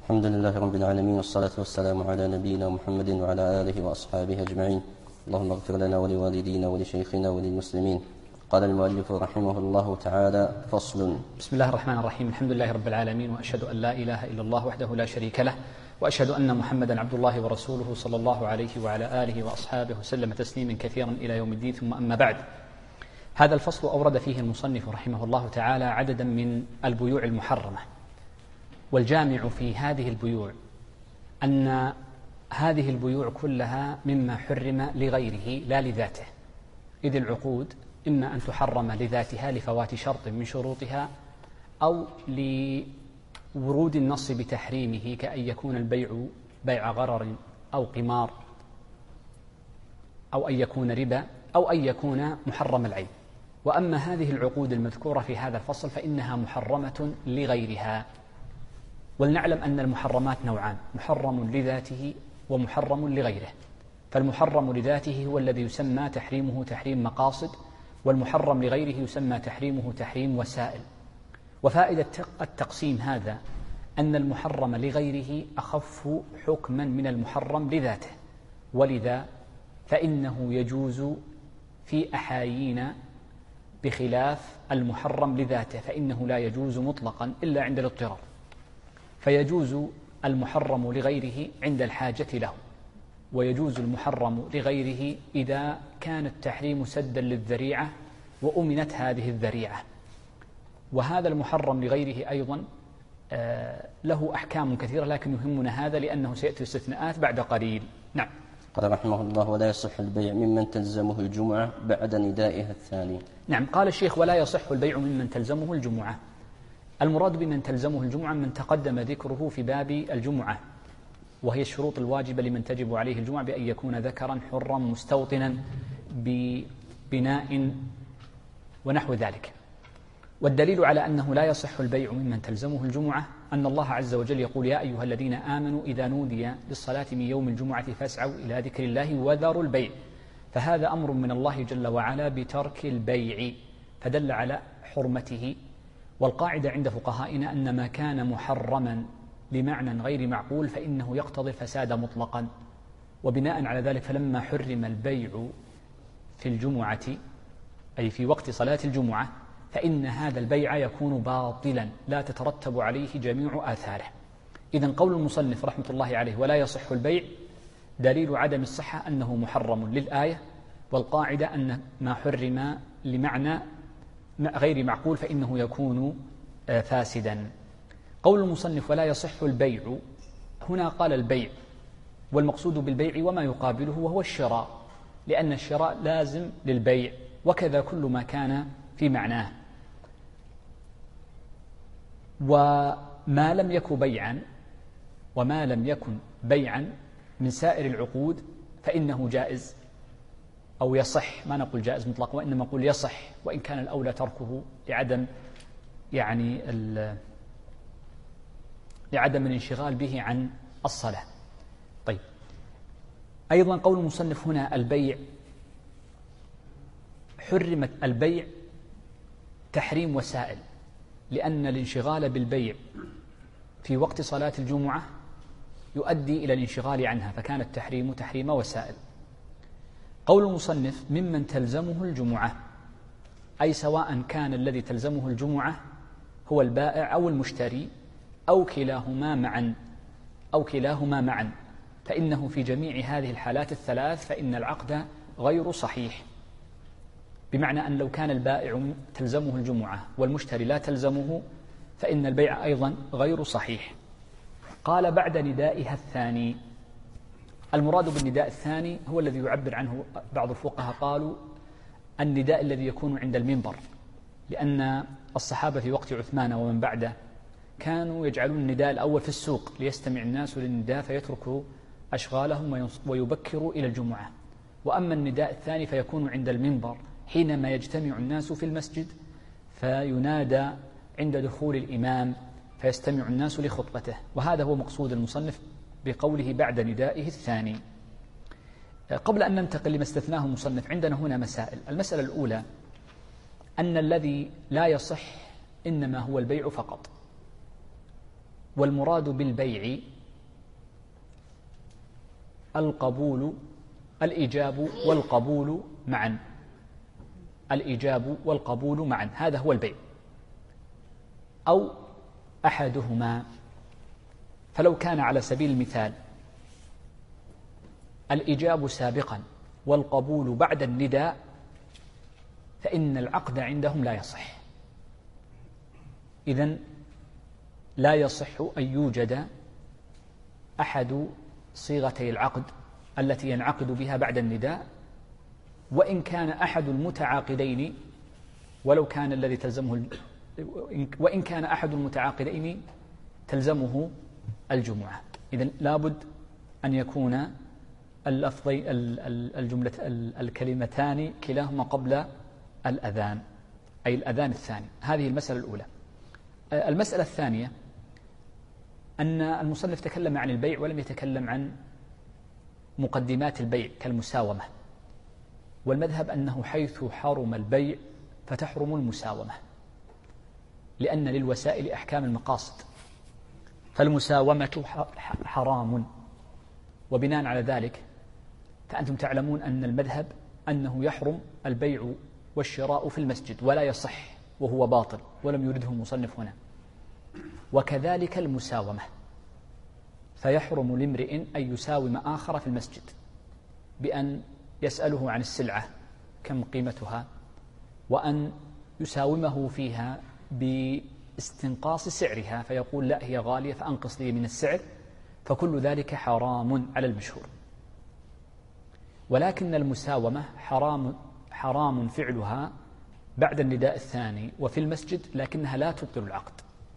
الحمد لله رب العالمين، والصلاة والسلام على نبينا محمد وعلى آله وأصحابه أجمعين. اللهم اغفر لنا ولوالدينا ولشيخنا وللمسلمين. قال المؤلف رحمه الله تعالى: فصل. بسم الله الرحمن الرحيم. الحمد لله رب العالمين، وأشهد أن لا إله إلا الله وحده لا شريك له، وأشهد أن محمدا عبد الله ورسوله صلى الله عليه وعلى آله وأصحابه وسلم تسليما كثيرا إلى يوم الدين. ثم أما بعد، هذا الفصل أورد فيه المصنف رحمه الله تعالى عددا من البيوع المحرمة، والجامع في هذه البيوع أن هذه البيوع كلها مما حرم لغيره لا لذاته، إذ العقود إما أن تحرم لذاتها لفوات شرط من شروطها، أو لورود النص بتحريمه، كأن يكون البيع بيع غرر أو قمار، أو أن يكون ربا، أو أن يكون محرم العين. وأما هذه العقود المذكورة في هذا الفصل فإنها محرمة لغيرها. ولنعلم أن المحرمات نوعان: محرم لذاته ومحرم لغيره. فالمحرم لذاته هو الذي يسمى تحريمه تحريم مقاصد، والمحرم لغيره يسمى تحريمه تحريم وسائل. وفائدة التقسيم هذا أن المحرم لغيره أخف حكما من المحرم لذاته، ولذا فإنه يجوز في أحايين، بخلاف المحرم لذاته فإنه لا يجوز مطلقا إلا عند الاضطرار. فيجوز المحرم لغيره عند الحاجة له، ويجوز المحرم لغيره إذا كان التحريم سدا للذريعة وأمنت هذه الذريعة. وهذا المحرم لغيره أيضا له أحكام كثيرة، لكن يهمنا هذا لأنه سيأتي استثناءات بعد قليل. نعم. قال رحمه الله: ولا يصح البيع ممن تلزمه الجمعة بعد ندائها الثاني. نعم، قال الشيخ: ولا يصح البيع ممن تلزمه الجمعة. المراد بمن تلزمه الجمعة من تقدم ذكره في باب الجمعة، وهي الشروط الواجبة لمن تجب عليه الجمعة، بأن يكون ذكرا حرا مستوطنا ببناء ونحو ذلك. والدليل على أنه لا يصح البيع ممن تلزمه الجمعة أن الله عز وجل يقول: يا أيها الذين آمنوا إذا نودي للصلاة من يوم الجمعة فاسعوا إلى ذكر الله وذروا البيع. فهذا أمر من الله جل وعلا بترك البيع، فدل على حرمته. والقاعدة عند فقهائنا أن ما كان محرما لمعنى غير معقول فإنه يقتضي الفساد مطلقا. وبناء على ذلك فلما حرم البيع في الجمعة، أي في وقت صلاة الجمعة، فإن هذا البيع يكون باطلا لا تترتب عليه جميع آثاره. إذن قول المصنف رحمة الله عليه: ولا يصح البيع، دليل عدم الصحة أنه محرم للآية، والقاعدة أن ما حرم لمعنى غير معقول فإنه يكون فاسدا. قول المصنف: ولا يصح البيع، هنا قال البيع، والمقصود بالبيع وما يقابله وهو الشراء، لأن الشراء لازم للبيع، وكذا كل ما كان في معناه. وما لم يكن بيعا من سائر العقود فإنه جائز أو يصح. ما نقول جائز مطلق، وإنما نقول يصح، وإن كان الأولى تركه لعدم الانشغال به عن الصلاة. طيب، أيضا قول المصنف هنا: البيع، حرمت البيع تحريم وسائل، لأن الانشغال بالبيع في وقت صلاة الجمعة يؤدي إلى الانشغال عنها، فكان التحريم تحريم وسائل. قول المصنف: ممن تلزمه الجمعة، أي سواء كان الذي تلزمه الجمعة هو البائع أو المشتري أو كلاهما معا، فإنه في جميع هذه الحالات الثلاث فإن العقد غير صحيح. بمعنى أن لو كان البائع تلزمه الجمعة والمشتري لا تلزمه فإن البيع أيضا غير صحيح. قال: بعد ندائها الثاني. المراد بالنداء الثاني هو الذي يعبر عنه بعض الفقهاء، قالوا النداء الذي يكون عند المنبر، لأن الصحابة في وقت عثمان ومن بعده كانوا يجعلون النداء الأول في السوق ليستمع الناس للنداء فيتركوا أشغالهم ويبكروا إلى الجمعة. وأما النداء الثاني فيكون عند المنبر حينما يجتمع الناس في المسجد، فينادى عند دخول الإمام فيستمع الناس لخطبته. وهذا هو مقصود المصنف بقوله: بعد ندائه الثاني. قبل أن ننتقل لما استثناه المصنف، عندنا هنا مسائل. المسألة الأولى أن الذي لا يصح إنما هو البيع فقط، والمراد بالبيع الإيجاب والقبول معا. الإيجاب والقبول معا، هذا هو البيع، أو أحدهما. فلو كان على سبيل المثال الإيجاب سابقا والقبول بعد النداء فإن العقد عندهم لا يصح. إذن لا يصح أن يوجد أحد صيغتي العقد التي ينعقد بها بعد النداء، وإن كان أحد المتعاقدين وإن كان أحد المتعاقدين تلزمه الجمعة. إذن لابد أن يكون الكلمتان كلاهما قبل الأذان، أي الأذان الثاني. هذه المسألة الأولى. المسألة الثانية أن المصنف تكلم عن البيع ولم يتكلم عن مقدمات البيع كالمساومة، والمذهب أنه حيث حرم البيع فتحرم المساومة، لأن للوسائل أحكام المقاصد، فالمساومة حرام. وبناء على ذلك فأنتم تعلمون أن المذهب أنه يحرم البيع والشراء في المسجد ولا يصح وهو باطل، ولم يرده المصنف هنا. وكذلك المساومة، فيحرم لامرئ أن يساوم آخر في المسجد بأن يسأله عن السلعة كم قيمتها، وأن يساومه فيها باستنقاص سعرها، فيقول لا هي غالية فأنقص لي من السعر، فكل ذلك حرام على المشهور. ولكن المساومة حرام فعلها بعد النداء الثاني وفي المسجد، لكنها لا تبطل العقد،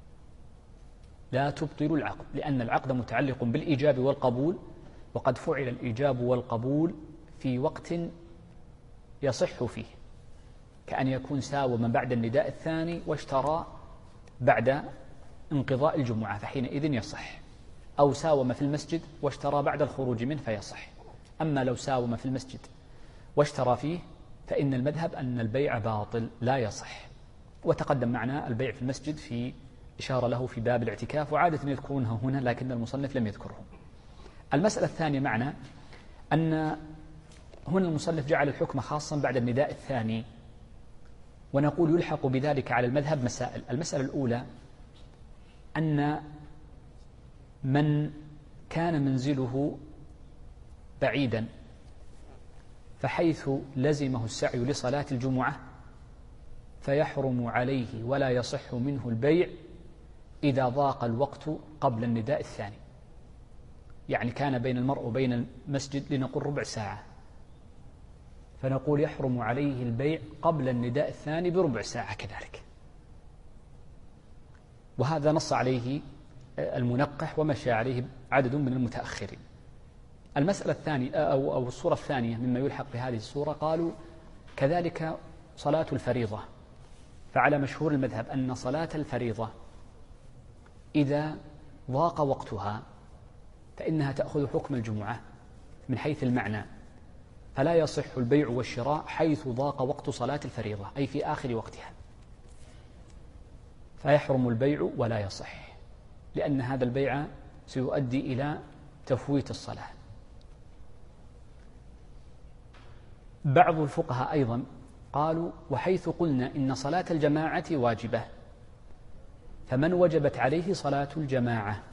لأن العقد متعلق بالإيجاب والقبول، وقد فعل الإيجاب والقبول في وقت يصح فيه، كأن يكون ساوم بعد النداء الثاني واشترى بعد انقضاء الجمعة فحينئذ يصح، أو ساوم في المسجد واشترى بعد الخروج منه فيصح. أما لو ساوم في المسجد واشترى فيه فإن المذهب أن البيع باطل لا يصح. وتقدم معنا البيع في المسجد في إشارة له في باب الاعتكاف، وعادة يذكرونها هنا لكن المصنف لم يذكره. المسألة الثانية معنا أن هنا المصنف جعل الحكم خاصا بعد النداء الثاني، ونقول يلحق بذلك على المذهب مسائل. المسألة الأولى أن من كان منزله بعيدا فحيث لزمه السعي لصلاة الجمعة فيحرم عليه ولا يصح منه البيع إذا ضاق الوقت قبل النداء الثاني. يعني كان بين المرء وبين المسجد لنقول ربع ساعة، فنقول يحرم عليه البيع قبل النداء الثاني بربع ساعة كذلك. وهذا نص عليه المنقح ومشى عليه عدد من المتأخرين. المسألة الثانية أو الصورة الثانية مما يلحق بهذه الصورة، قالوا كذلك صلاة الفريضة. فعلى مشهور المذهب أن صلاة الفريضة إذا ضاق وقتها فإنها تأخذ حكم الجمعة من حيث المعنى، فلا يصح البيع والشراء حيث ضاق وقت صلاة الفريضة، أي في آخر وقتها، فيحرم البيع ولا يصح، لأن هذا البيع سيؤدي إلى تفويت الصلاة. بعض الفقهاء أيضا قالوا وحيث قلنا إن صلاة الجماعة واجبة، فمن وجبت عليه صلاة الجماعة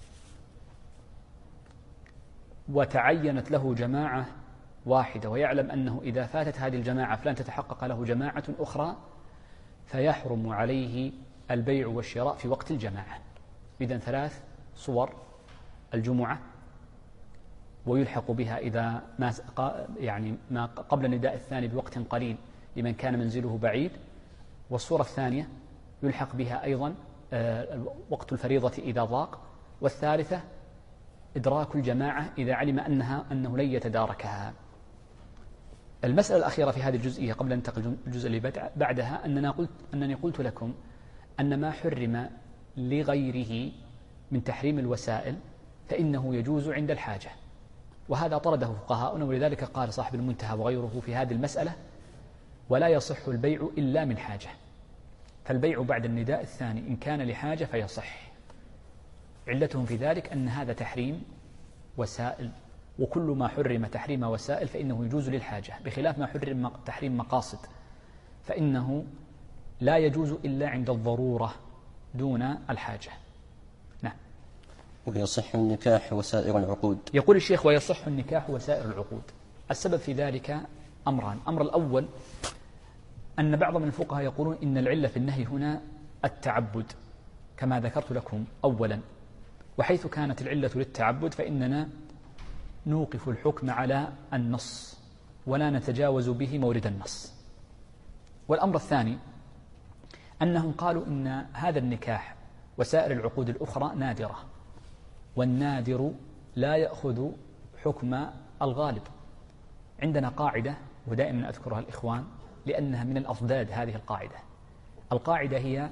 وتعينت له جماعة واحدة ويعلم أنه إذا فاتت هذه الجماعة فلن تتحقق له جماعة أخرى، فيحرم عليه البيع والشراء في وقت الجماعة. إذن 3 صور: الجمعة، ويلحق بها إذا ما قبل النداء الثاني بوقت قليل لمن كان منزله بعيد، والصورة الثانية يلحق بها أيضا وقت الفريضة إذا ضاق، والثالثة إدراك الجماعة إذا علم أنه لن يتداركها. المسألة الأخيرة في هذه الجزئية قبل أن ننتقل الجزء اللي بعدها أنني قلت لكم أن ما حرم لغيره من تحريم الوسائل فإنه يجوز عند الحاجة، وهذا طرده فقهاؤنا، ولذلك قال صاحب المنتهى وغيره في هذه المسألة: ولا يصح البيع إلا من حاجة. فالبيع بعد النداء الثاني إن كان لحاجة فيصح، علتهم في ذلك أن هذا تحريم وسائل، وكل ما حرم تحريم وسائل فإنه يجوز للحاجة، بخلاف ما حرم تحريم مقاصد فإنه لا يجوز إلا عند الضرورة دون الحاجة. نعم. ويصح النكاح وسائر العقود. يقول الشيخ ويصح النكاح وسائر العقود. السبب في ذلك أمران. الأمر الأول أن بعض من الفقهاء يقولون إن العلة في النهي هنا التعبد كما ذكرت لكم أولا، وحيث كانت العلة للتعبد فإننا نوقف الحكم على النص ولا نتجاوز به مورد النص. والأمر الثاني أنهم قالوا إن هذا النكاح وسائر العقود الأخرى نادرة، والنادر لا يأخذ حكم الغالب. عندنا قاعدة ودائما أذكرها الإخوان لأنها من الأضداد هذه القاعدة هي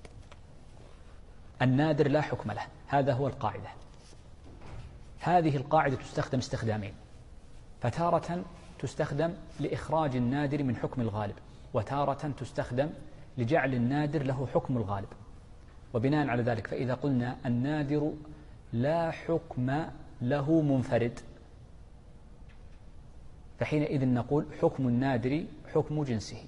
النادر لا حكم له، هذا هو القاعدة. هذه القاعدة تستخدم استخدامين، فتارة تستخدم لإخراج النادر من حكم الغالب، وتارة تستخدم لجعل النادر له حكم الغالب. وبناء على ذلك فإذا قلنا النادر لا حكم له منفرد فحينئذ نقول حكم النادر حكم جنسه.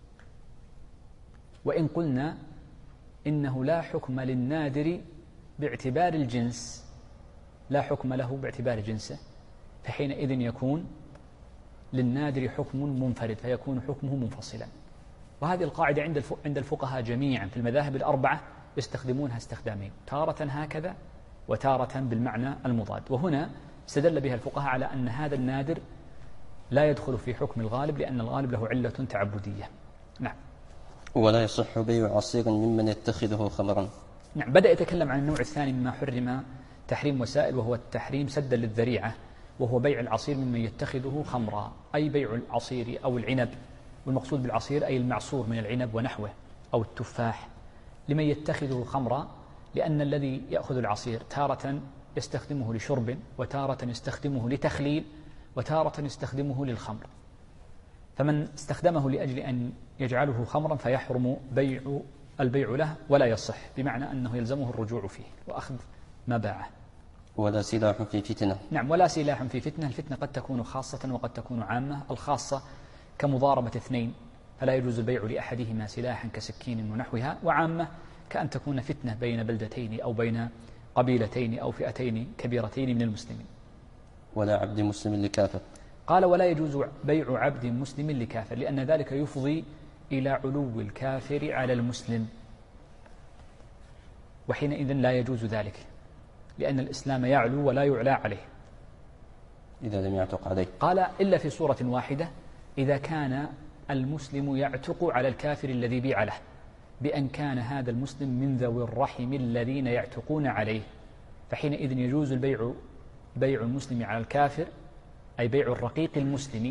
وإن قلنا إنه لا حكم للنادر باعتبار الجنس، لا حكم له باعتبار جنسه، فحينئذ يكون للنادر حكم منفرد فيكون حكمه منفصلا. وهذه القاعدة عند الفقهاء جميعا في المذاهب الأربعة يستخدمونها استخدامين، تارة هكذا وتارة بالمعنى المضاد. وهنا استدل بها الفقهاء على أن هذا النادر لا يدخل في حكم الغالب لأن الغالب له علة تعبدية. نعم. ولا يصح بيع عصير ممن يتخذه خمرا. نعم. بدأ يتكلم عن النوع الثاني مما حرم تحريم وسائل، وهو التحريم سدا للذريعة، وهو بيع العصير ممن يتخذه خمرا، أي بيع العصير أو العنب، والمقصود بالعصير أي المعصور من العنب ونحوه أو التفاح، لمن يتخذه خمرا، لأن الذي يأخذ العصير تارة يستخدمه لشرب، وتارة يستخدمه لتخليل، وتارة يستخدمه للخمر. فمن استخدمه لأجل أن يجعله خمرا فيحرم البيع له ولا يصح، بمعنى أنه يلزمه الرجوع فيه وأخذ ما باعه. ولا سلاح في فتنة. نعم. ولا سلاح في فتنة. الفتنة قد تكون خاصة وقد تكون عامة. الخاصة كمضاربة اثنين فلا يجوز البيع لأحدهما سلاحا كسكين ونحوها، وعامة كأن تكون فتنة بين بلدتين أو بين قبيلتين أو فئتين كبيرتين من المسلمين. ولا عبد مسلم لكافر. قال ولا يجوز بيع عبد مسلم لكافر، لأن ذلك يفضي إلى علو الكافر على المسلم، وحينئذ لا يجوز ذلك، لأن الإسلام يعلو ولا يعلى عليه إذا لم يعتق عليه. قال إلا في صورة واحدة، إذا كان المسلم يعتق على الكافر الذي بيع له، بأن كان هذا المسلم من ذوي الرحم الذين يعتقون عليه، فحينئذ يجوز بيع المسلم على الكافر، أي بيع الرقيق المسلم،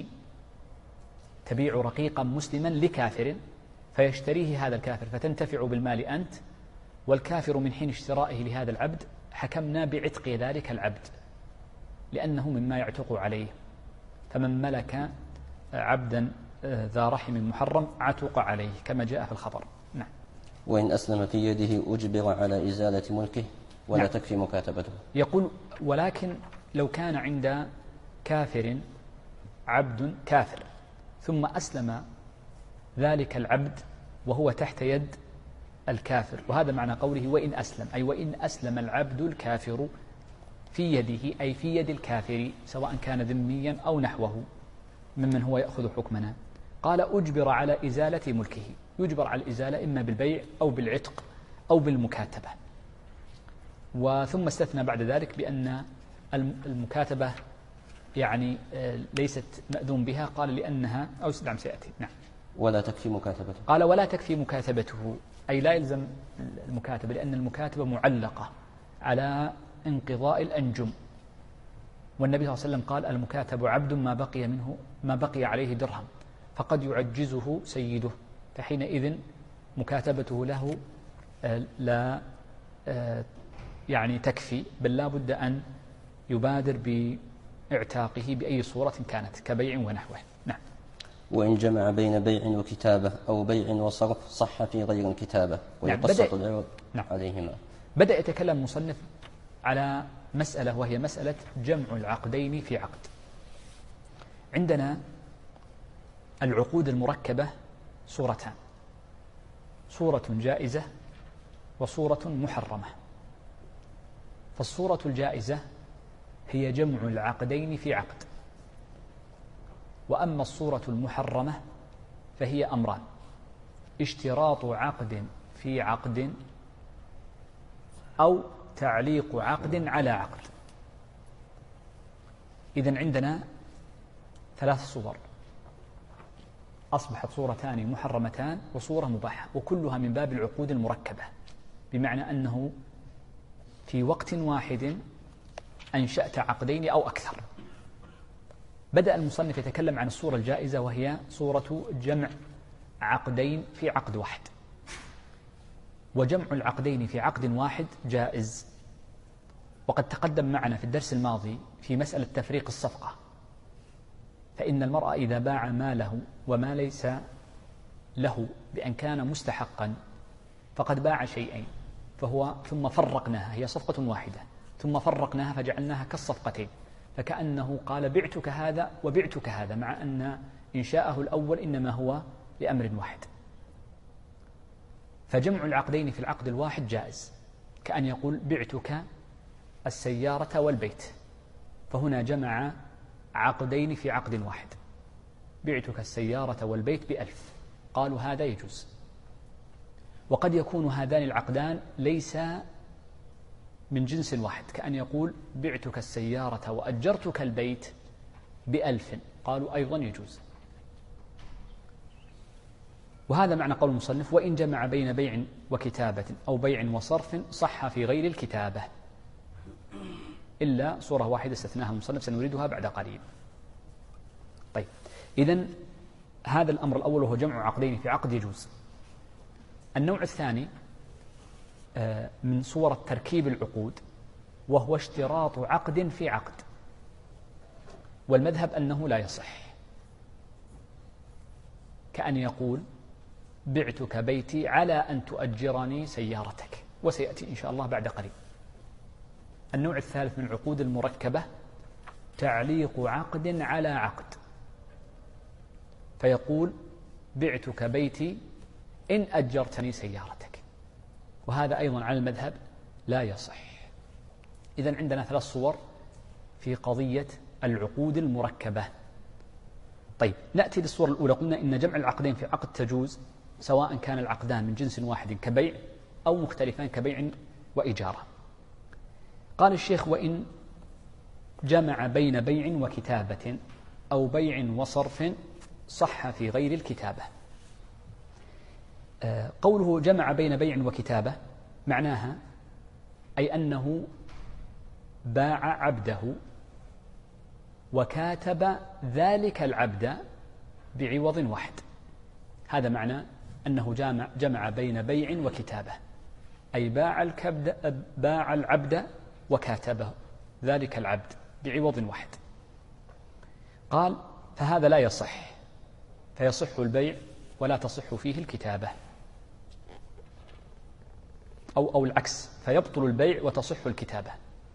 تبيع رقيقا مسلما لكافر فيشتريه هذا الكافر فتنتفع بالمال أنت، والكافر من حين اشترائه لهذا العبد حكمنا بعتق ذلك العبد لأنه مما يعتق عليه. فمن ملك عبدا ذا رحم محرم عتق عليه كما جاء في الخبر. نعم. وإن أسلم في يده أجبر على إزالة ملكه ولا نعم. تكفي مكاتبته. يقول ولكن لو كان عند كافر عبد كافر ثم أسلم ذلك العبد وهو تحت يد الكافر، وهذا معنى قوله وإن أسلم، أي وإن أسلم العبد الكافر في يده، أي في يد الكافر، سواء كان ذميا أو نحوه ممن هو يأخذ حكمنا. قال أجبر على إزالة ملكه، يجبر على الإزالة إما بالبيع أو بالعتق أو بالمكاتبة. وثم استثنى بعد ذلك بأن المكاتبة يعني ليست مأذون بها، قال لأنها أو نعم سيأتي. نعم. ولا تكفي مكاتبته. قال ولا تكفي مكاتبته، أي لا يلزم المكاتبة، لأن المكاتبة معلقة على انقضاء الأنجم، والنبي صلى الله عليه وسلم قال المكاتب عبد ما بقي عليه درهم فقد يعجزه سيده، فحينئذ مكاتبته له لا يعني تكفي، بل لا بد أن يبادر باعتاقه بأي صورة كانت كبيع ونحوه. نعم. وإن جمع بين بيع وكتابة أو بيع وصرف صح في غير الكتابة ويقسط العوض عليهما. بدأ يتكلم المصنف على مسألة، وهي مسألة جمع العقدين في عقد. عندنا العقود المركبة صورتان: صورة جائزة وصورة محرمة. فالصورة الجائزة هي جمع العقدين في عقد، وأما الصورة المحرمة فهي أمران: اشتراط عقد في عقد، أو تعليق عقد على عقد. إذن عندنا 3 صور، أصبحت صورتان محرمتان وصورة مباحة، وكلها من باب العقود المركبة، بمعنى أنه في وقت واحد أنشأت عقدين أو أكثر. بدأ المصنف يتكلم عن الصورة الجائزة، وهي صورة جمع عقدين في عقد واحد. وجمع العقدين في عقد واحد جائز، وقد تقدم معنا في الدرس الماضي في مسألة تفريق الصفقة، فإن المرء إذا باع ماله وما ليس له بأن كان مستحقا فقد باع شيئين، ثم فرقناها، هي صفقة واحدة، ثم فرقناها فجعلناها كالصفقتين، فكأنه قال بعتك هذا وبعتك هذا، مع أن إنشاءه الأول إنما هو لأمر واحد. فجمع العقدين في العقد الواحد جائز، كأن يقول بعتك السيارة والبيت، فهنا جمع عقدين في عقد واحد: بعتك السيارة والبيت ب1,000، قالوا هذا يجوز. وقد يكون هذان العقدان ليس من جنس واحد، كأن يقول بعتك السيارة وأجرتك البيت ب1,000، قالوا أيضا يجوز. وهذا معنى قول المصنف: وإن جمع بين بيع وكتابة أو بيع وصرف صح في غير الكتابة، إلا صورة واحدة استثناها المصنف سنريدها بعد قليل. طيب، إذن هذا الأمر الأول وهو جمع عقدين في عقد يجوز. النوع الثاني من صور تركيب العقود وهو اشتراط عقد في عقد، والمذهب أنه لا يصح، كأن يقول بعتك بيتي على أن تؤجرني سيارتك، وسيأتي إن شاء الله بعد قليل. النوع الثالث من العقود المركبة تعليق عقد على عقد، فيقول بعتك بيتي إن أجرتني سيارتك، وهذا أيضا على المذهب لا يصح. إذن عندنا 3 صور في قضية العقود المركبة. طيب، نأتي للصورة الأولى. قلنا إن جمع العقدين في عقد تجوز، سواء كان العقدان من جنس واحد كبيع أو مختلفان كبيع وإجارة. قال الشيخ: وإن جمع بين بيع وكتابة أو بيع وصرف صح في غير الكتابة. قوله جمع بين بيع وكتابة معناها أي أنه باع عبده وكاتب ذلك العبد بعوض واحد. هذا معنى أنه جمع بين بيع وكتابة، أي باع العبد وكاتبه ذلك العبد بعوض واحد. قال: فهذا لا يصح، فيصح البيع ولا تصح فيه الكتابة، أو العكس، فيبطل البيع وتصح الكتابة،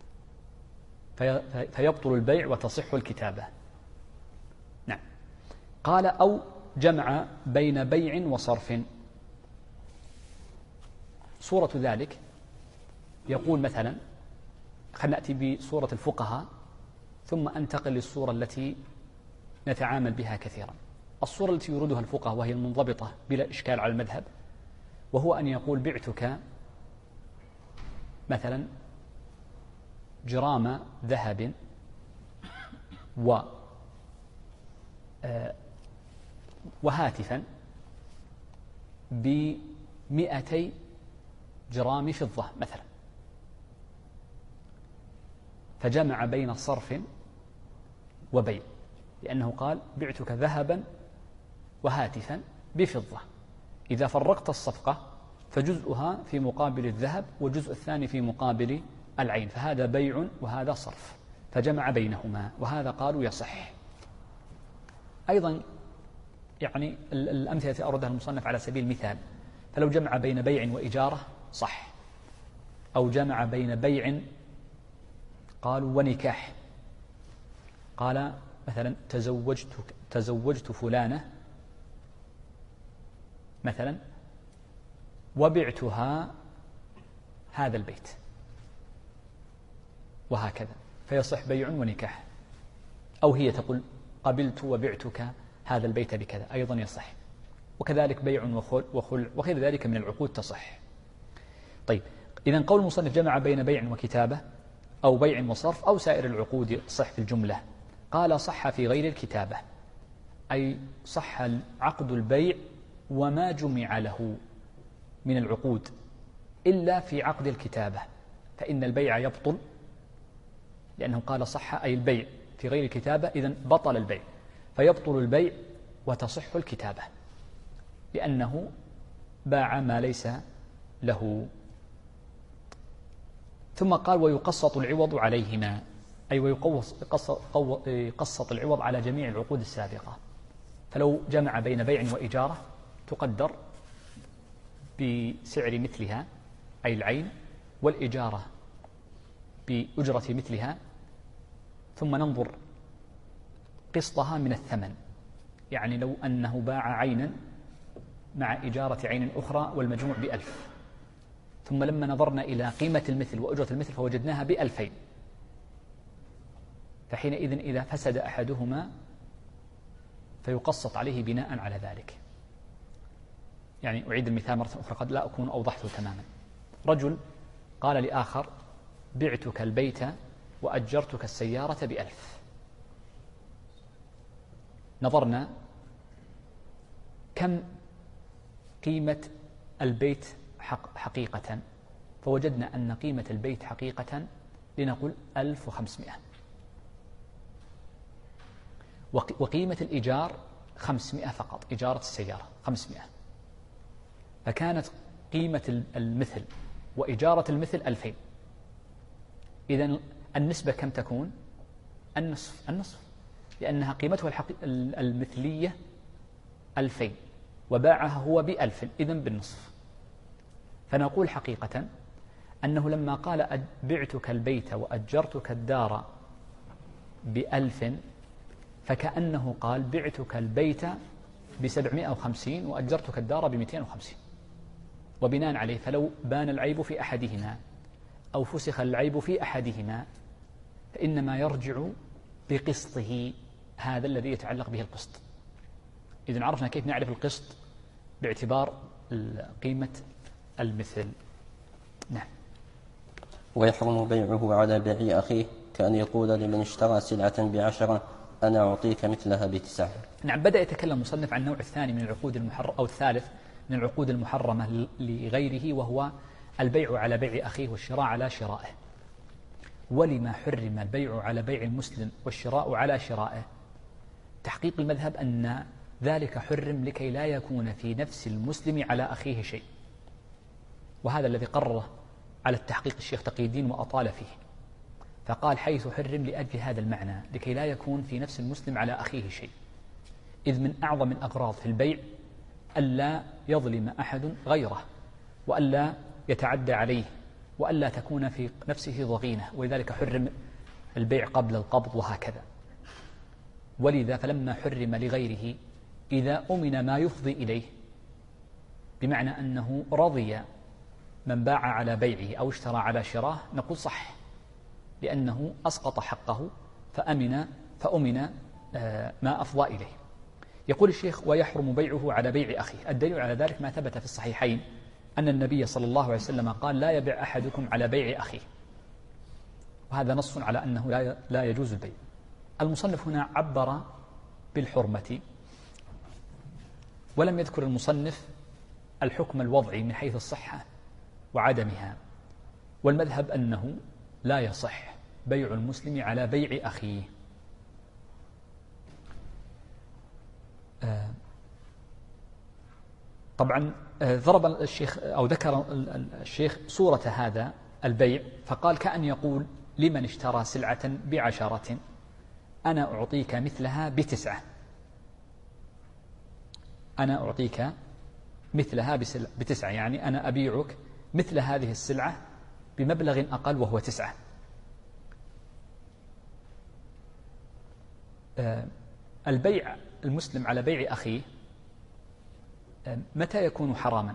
فيبطل البيع وتصح الكتابة. نعم. قال: أو جمع بين بيع وصرف. صورة ذلك يقول مثلا، خلينا نأتي بصورة الفقهاء ثم أنتقل للصورة التي نتعامل بها كثيرا. الصورة التي يريدها الفقهاء وهي المنضبطة بلا إشكال على المذهب، وهو أن يقول بعتك مثلا جرام ذهب وهاتفا ب200 جرام فضة مثلا، فجمع بين صرف وبيع، لأنه قال بعتك ذهبا وهاتفا بفضة. إذا فرقت الصفقة فجزءها في مقابل الذهب والجزء الثاني في مقابل العين، فهذا بيع وهذا صرف، فجمع بينهما، وهذا قالوا يصح. أيضا يعني الأمثلة التي أوردها المصنف على سبيل المثال، فلو جمع بين بيع وإجارة صح، أو جمع بين بيع قالوا ونكاح، قال مثلا تزوجت فلانة مثلا وبعتها هذا البيت، وهكذا، فيصح بيع ونكاح. أو هي تقول قبلت وبعتك هذا البيت بكذا، أيضا يصح. وكذلك بيع وخلع وغير ذلك من العقود تصح. طيب، إذن قول المصنف جمع بين بيع وكتابة أو بيع وصرف أو سائر العقود صح في الجملة. قال صح في غير الكتابة، أي صح عقد البيع وما جمع له من العقود إلا في عقد الكتابة، فإن البيع يبطل، لأنه قال صح أي البيع في غير الكتابة، إذن بطل البيع، فيبطل البيع وتصح الكتابة لأنه باع ما ليس له. ثم قال ويقسط العوض عليهما، أي ويقسط العوض على جميع العقود السابقة. فلو جمع بين بيع وإجارة تقدر بسعر مثلها أي العين، والإجارة بأجرة مثلها، ثم ننظر قسطها من الثمن. يعني لو أنه باع عينا مع إجارة عين أخرى والمجموع ب1000، ثم لما نظرنا إلى قيمة المثل وأجرة المثل فوجدناها ب2000، فحينئذ إذا فسد أحدهما فيقسط عليه بناء على ذلك. يعني أعيد المثال مرة أخرى قد لا أكون أوضحته تماما. رجل قال لآخر بعتك البيت وأجرتك السيارة ب1000. نظرنا كم قيمة البيت حقيقة، فوجدنا أن قيمة البيت حقيقة لنقول 1500، وقيمة الإيجار 500 فقط، إجارة السيارة 500، فكانت قيمة المثل وإجارة المثل 2000. إذن النسبة كم تكون؟ النصف، لأنها قيمتها المثلية 2000 وباعها هو ب1000، إذن بالنصف. فنقول حقيقة أنه لما قال بعتك البيت وأجرتك الدار ب1000 فكأنه قال بعتك البيت ب750 وأجرتك الدار ب250. وبناء عليه فلو بان العيب في أحدهما أو فسخ العيب في أحدهما فإنما يرجع بقسطه، هذا الذي يتعلق به القسط. إذن عرفنا كيف نعرف القسط باعتبار قيمة المثل. نعم. ويحرم بيعه على بيع أخيه، كأن يقول لمن اشترى سلعة ب10 أنا أعطيك مثلها ب9. نعم. بدأ يتكلم المصنف عن النوع الثاني من العقود المحرمة أو الثالث من العقود المحرمة لغيره، وهو البيع على بيع أخيه والشراء على شرائه. ولما حرم البيع على بيع المسلم والشراء على شرائه؟ تحقيق المذهب أن ذلك حرم لكي لا يكون في نفس المسلم على أخيه شيء، وهذا الذي قرره على التحقيق الشيخ تقي الدين وأطال فيه، فقال حيث حرم لأجل هذا المعنى، لكي لا يكون في نفس المسلم على أخيه شيء. إذ من أعظم الأغراض في البيع ألا يظلم أحد غيره، وألا يتعدى عليه، وألا تكون في نفسه ضغينة، ولذلك حرم البيع قبل القبض وهكذا. ولذا فلما حرم لغيره إذا أمن ما يفضي إليه، بمعنى أنه رضي من باع على بيعه أو اشترى على شراه، نقول صح، لأنه أسقط حقه فأمن ما أفضى إليه. يقول الشيخ ويحرم بيعه على بيع أخيه. الدليل على ذلك ما ثبت في الصحيحين أن النبي صلى الله عليه وسلم قال لا يبيع أحدكم على بيع أخيه، وهذا نص على أنه لا يجوز البيع. المصنف هنا عبر بالحرمة، ولم يذكر المصنف الحكم الوضعي من حيث الصحة وعدمها، والمذهب أنه لا يصح بيع المسلم على بيع أخيه. طبعا ضرب الشيخ أو ذكر الشيخ صورة هذا البيع، فقال كأن يقول لمن اشترى سلعة ب10 أنا أعطيك مثلها ب9، أنا أعطيك مثلها ب9، يعني أنا أبيعك مثل هذه السلعة بمبلغ أقل وهو 9. البيع المسلم على بيع أخيه متى يكون حراما؟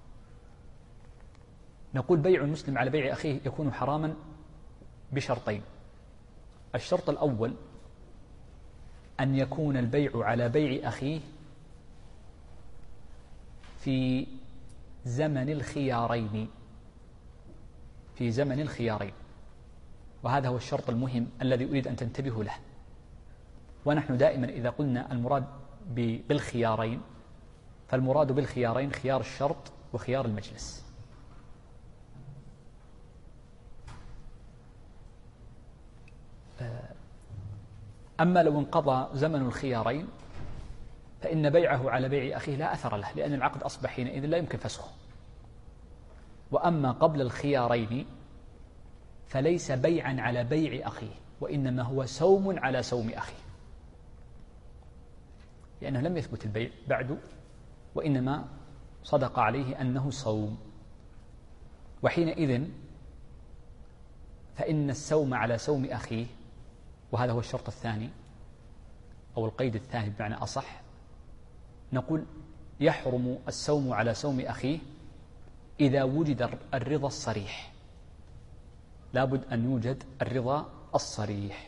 نقول بيع المسلم على بيع أخيه يكون حراما بشرطين. الشرط الأول أن يكون البيع على بيع أخيه في زمن الخيارين، في زمن الخيارين، وهذا هو الشرط المهم الذي أريد أن تنتبهوا له. ونحن دائما إذا قلنا المراد بالخيارين فالمراد بالخيارين خيار الشرط وخيار المجلس. أما لو انقضى زمن الخيارين فإن بيعه على بيع أخيه لا أثر له، لأن العقد أصبح حينئذ لا يمكن فسخه. وأما قبل الخيارين فليس بيعا على بيع أخيه، وإنما هو سوم على سوم أخيه، لأنه لم يثبت البيع بعد، وإنما صدق عليه أنه صوم. وحينئذ فإن السوم على سوم أخيه، وهذا هو الشرط الثاني أو القيد الثاني بمعنى أصح، نقول يحرم السوم على سوم أخيه إذا وجد الرضا الصريح، لابد أن يوجد الرضا الصريح.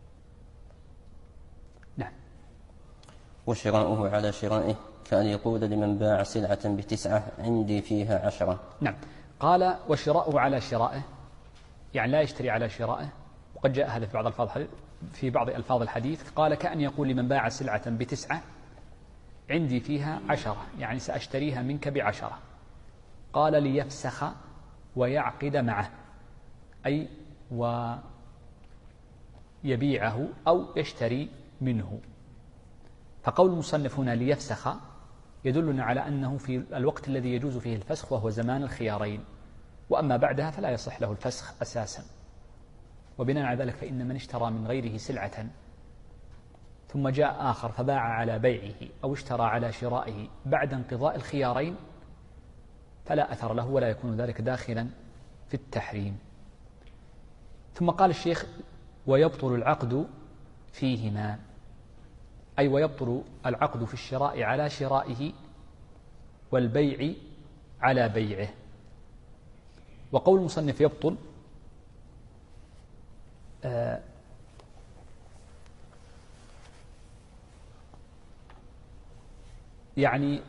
نعم. وشراؤه على شرائه كأن يقول لمن باع سلعة ب9 عندي فيها 10. نعم. قال وشراؤه على شرائه، يعني لا يشتري على شرائه، وقد جاء هذا في بعض ألفاظ الحديث. قال كأن يقول لمن باع سلعة ب9 عندي فيها 10، يعني سأشتريها منك ب10. قال ليفسخ ويعقد معه، أي ويبيعه أو يشتري منه. فقول المصنف هنا ليفسخ يدلنا على أنه في الوقت الذي يجوز فيه الفسخ، وهو زمان الخيارين، وأما بعدها فلا يصح له الفسخ أساسا. وبناء على ذلك فإن من اشترى من غيره سلعة ثم جاء آخر فباع على بيعه أو اشترى على شرائه بعد انقضاء الخيارين فلا أثر له، ولا يكون ذلك داخلا في التحريم. ثم قال الشيخ ويبطل العقد فيهما، أي ويبطل العقد في الشراء على شرائه والبيع على بيعه. وقول المصنف يبطل يعني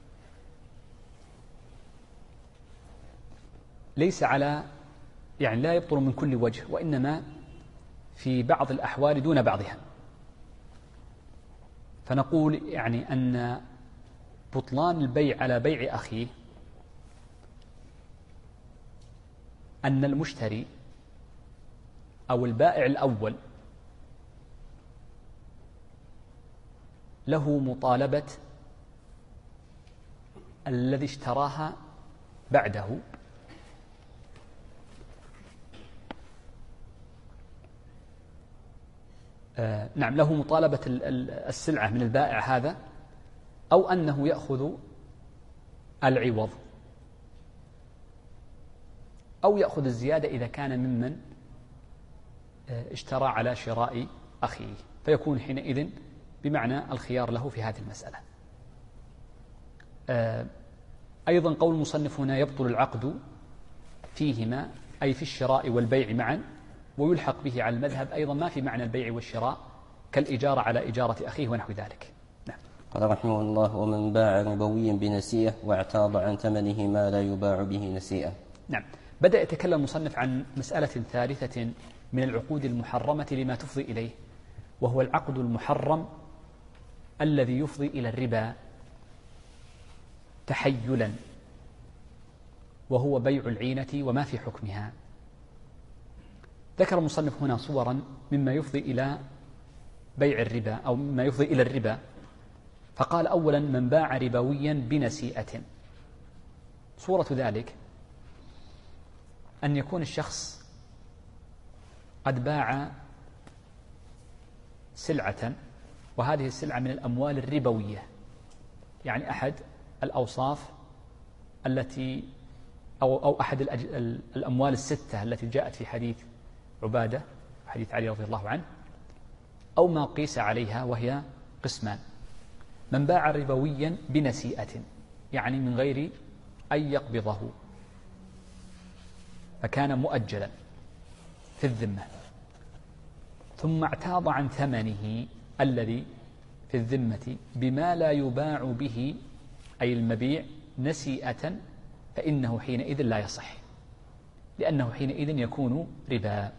ليس على، يعني لا يبطل من كل وجه، وإنما في بعض الأحوال دون بعضها. فنقول يعني أن بطلان البيع على بيع أخيه أن المشتري أو البائع الأول له مطالبة الذي اشتراها بعده، نعم له مطالبة السلعة من البائع هذا، أو أنه يأخذ العوض أو يأخذ الزيادة إذا كان ممن اشترى على شراء أخيه، فيكون حينئذ بمعنى الخيار له في هذه المسألة. أيضا قول المصنف هنا يبطل العقد فيهما، أي في الشراء والبيع معا، ويلحق به على المذهب أيضا ما في معنى البيع والشراء كالإجارة على إجارة أخيه ونحو ذلك. نعم. قال رحمه الله ومن باع ربويا بنسيئة واعتاض عن ثمنه ما لا يباع به نسيئة. نعم. بدأ يتكلم المصنف عن مسألة ثالثة من العقود المحرمة لما تفضي إليه، وهو العقد المحرم الذي يفضي إلى الربا تحيلا، وهو بيع العينة وما في حكمها. ذكر المصنف هنا صورا مما يفضي إلى بيع الربا أو مما يفضي إلى الربا، فقال أولا من باع ربويا بنسيئة. صورة ذلك أن يكون الشخص قد باع سلعة، وهذه السلعة من الأموال الربوية، يعني أحد الأوصاف التي أو أحد الأموال الستة التي جاءت في حديث عبادة، حديث علي رضي الله عنه، أو ما قيس عليها، وهي قسمان: من باع ربويا بنسيئة، يعني من غير أن يقبضه، فكان مؤجلا في الذمة، ثم اعتاض عن ثمنه الذي في الذمة بما لا يباع به، أي المبيع، نسيئة، فإنه حينئذ لا يصح، لأنه حينئذ يكون ربا،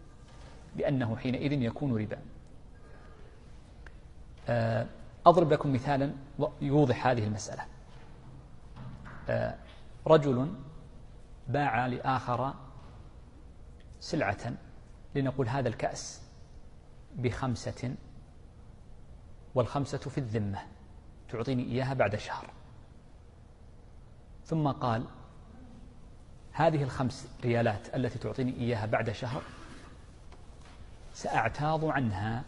أضرب لكم مثالا يوضح هذه المسألة. رجل باع لآخر سلعة، لنقول هذا الكأس ب5، وال5 في الذمة، تعطيني إياها بعد شهر. ثم قال: هذه 5 ريالات التي تعطيني إياها بعد شهر سأعتاض عنها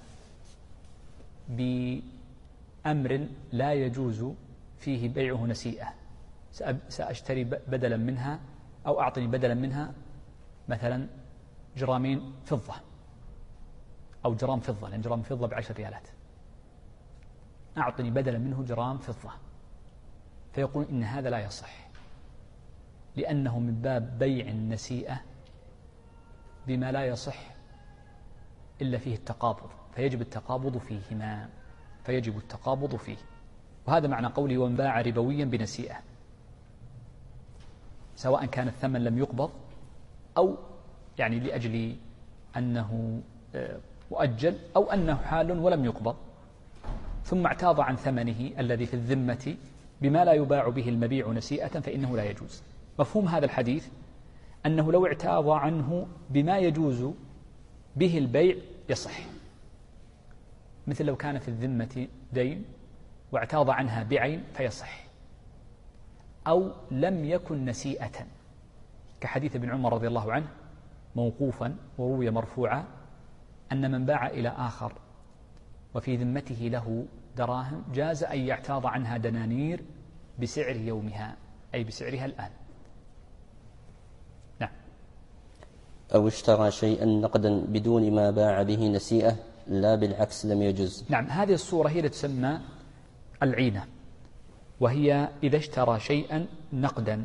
بأمر لا يجوز فيه بيعه نسيئة، سأشتري بدلا منها، أو أعطني بدلا منها مثلا 2 جرام فضة، أو جرام فضة، لأن جرام فضة ب10 ريالات، أعطني بدلا منه 1 جرام فضة. فيقول إن هذا لا يصح، لأنه من باب بيع النسيئة بما لا يصح إلا فيه التقابض، فيجب التقابض فيه. وهذا معنى قوله: ومن باع ربويا بنسيئة، سواء كان الثمن لم يقبض، أو يعني لأجل أنه مؤجل، أو أنه حال ولم يقبض، ثم اعتاض عن ثمنه الذي في الذمة بما لا يباع به المبيع نسيئة، فإنه لا يجوز. مفهوم هذا الحديث أنه لو اعتاض عنه بما يجوز به البيع يصح، مثل لو كان في الذمة دين واعتاض عنها بعين فيصح، أو لم يكن نسيئة، كحديث ابن عمر رضي الله عنه موقوفا وروي مرفوعا، أن من باع إلى آخر وفي ذمته له دراهم جاز أن يعتاض عنها دنانير بسعر يومها، أي بسعرها الآن. نعم. أو اشترى شيئا نقدا بدون ما باع به نسيئة، لا بالعكس لم يجز. نعم، هذه الصورة هي التي تسمى العينة، وهي إذا اشترى شيئا نقدا،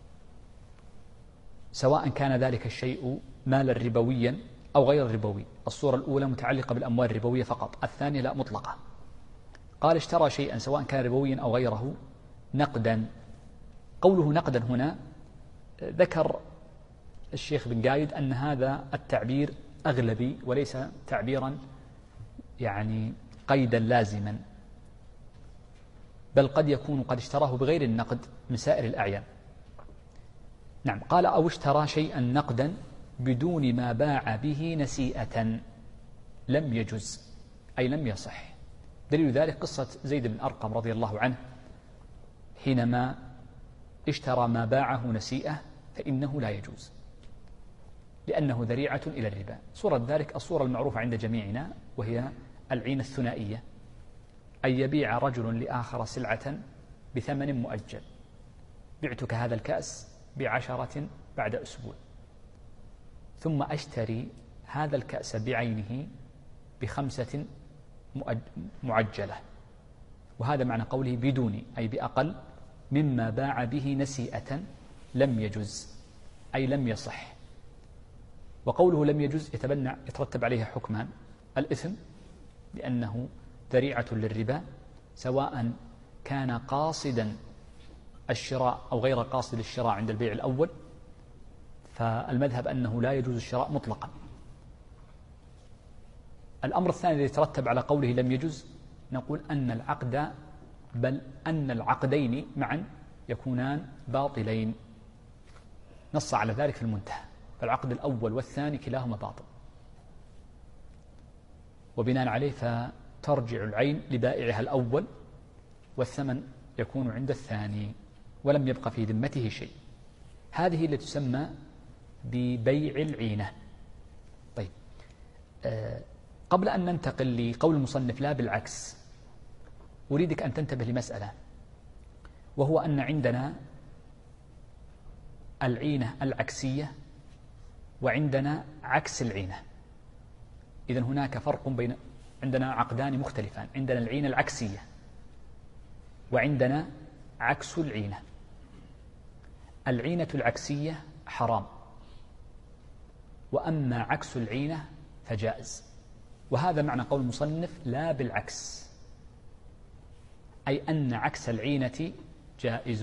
سواء كان ذلك الشيء مالا ربويا أو غير ربوي. الصورة الأولى متعلقة بالأموال الربوية فقط، الثانية لا، مطلقة. قال: اشترى شيئا سواء كان ربويا أو غيره نقدا. قوله نقدا هنا ذكر الشيخ بن قايد أن هذا التعبير أغلبي، وليس تعبيرا يعني قيدا لازما، بل قد يكون قد اشتراه بغير النقد من سائر الأعيان. نعم. قال: أو اشترى شيئا نقدا بدون ما باع به نسيئة، لم يجز، أي لم يصح. دليل ذلك قصة زيد بن أرقم رضي الله عنه، حينما اشترى ما باعه نسيئة فإنه لا يجوز، لأنه ذريعة إلى الربا. صورة ذلك الصورة المعروفة عند جميعنا، وهي العين الثنائية، أن يبيع رجل لآخر سلعة بثمن مؤجل: بعتك هذا الكأس ب10 بعد أسبوع، ثم أشتري هذا الكأس بعينه ب5 معجلة. وهذا معنى قوله بدون، أي بأقل مما باع به نسيئة، لم يجز، أي لم يصح. وقوله لم يجز يترتب عليها حكمان: الإثم، لأنه ذريعة للربا، سواء كان قاصدا الشراء أو غير قاصد الشراء عند البيع الأول، فالمذهب أنه لا يجوز الشراء مطلقا. الأمر الثاني الذي يترتب على قوله لم يجوز، نقول أن العقد، بل أن العقدين معا يكونان باطلين، نص على ذلك في المنتهى، فالعقد الأول والثاني كلاهما باطل، وبناء عليه فترجع العين لبائعها الأول، والثمن يكون عند الثاني، ولم يبقى في ذمته شيء. هذه التي تسمى ببيع العينة. طيب، قبل أن ننتقل لقول المصنف لا بالعكس، أريدك أن تنتبه لمسألة، وهو أن عندنا العينة العكسية وعندنا عكس العينة. إذن هناك فرق بين عندنا عقدان مختلفان، عندنا العينة العكسية وعندنا عكس العينة. العينة العكسية حرام، وأما عكس العينة فجائز. وهذا معنى قول المصنف لا بالعكس، أي أن عكس العينة جائز.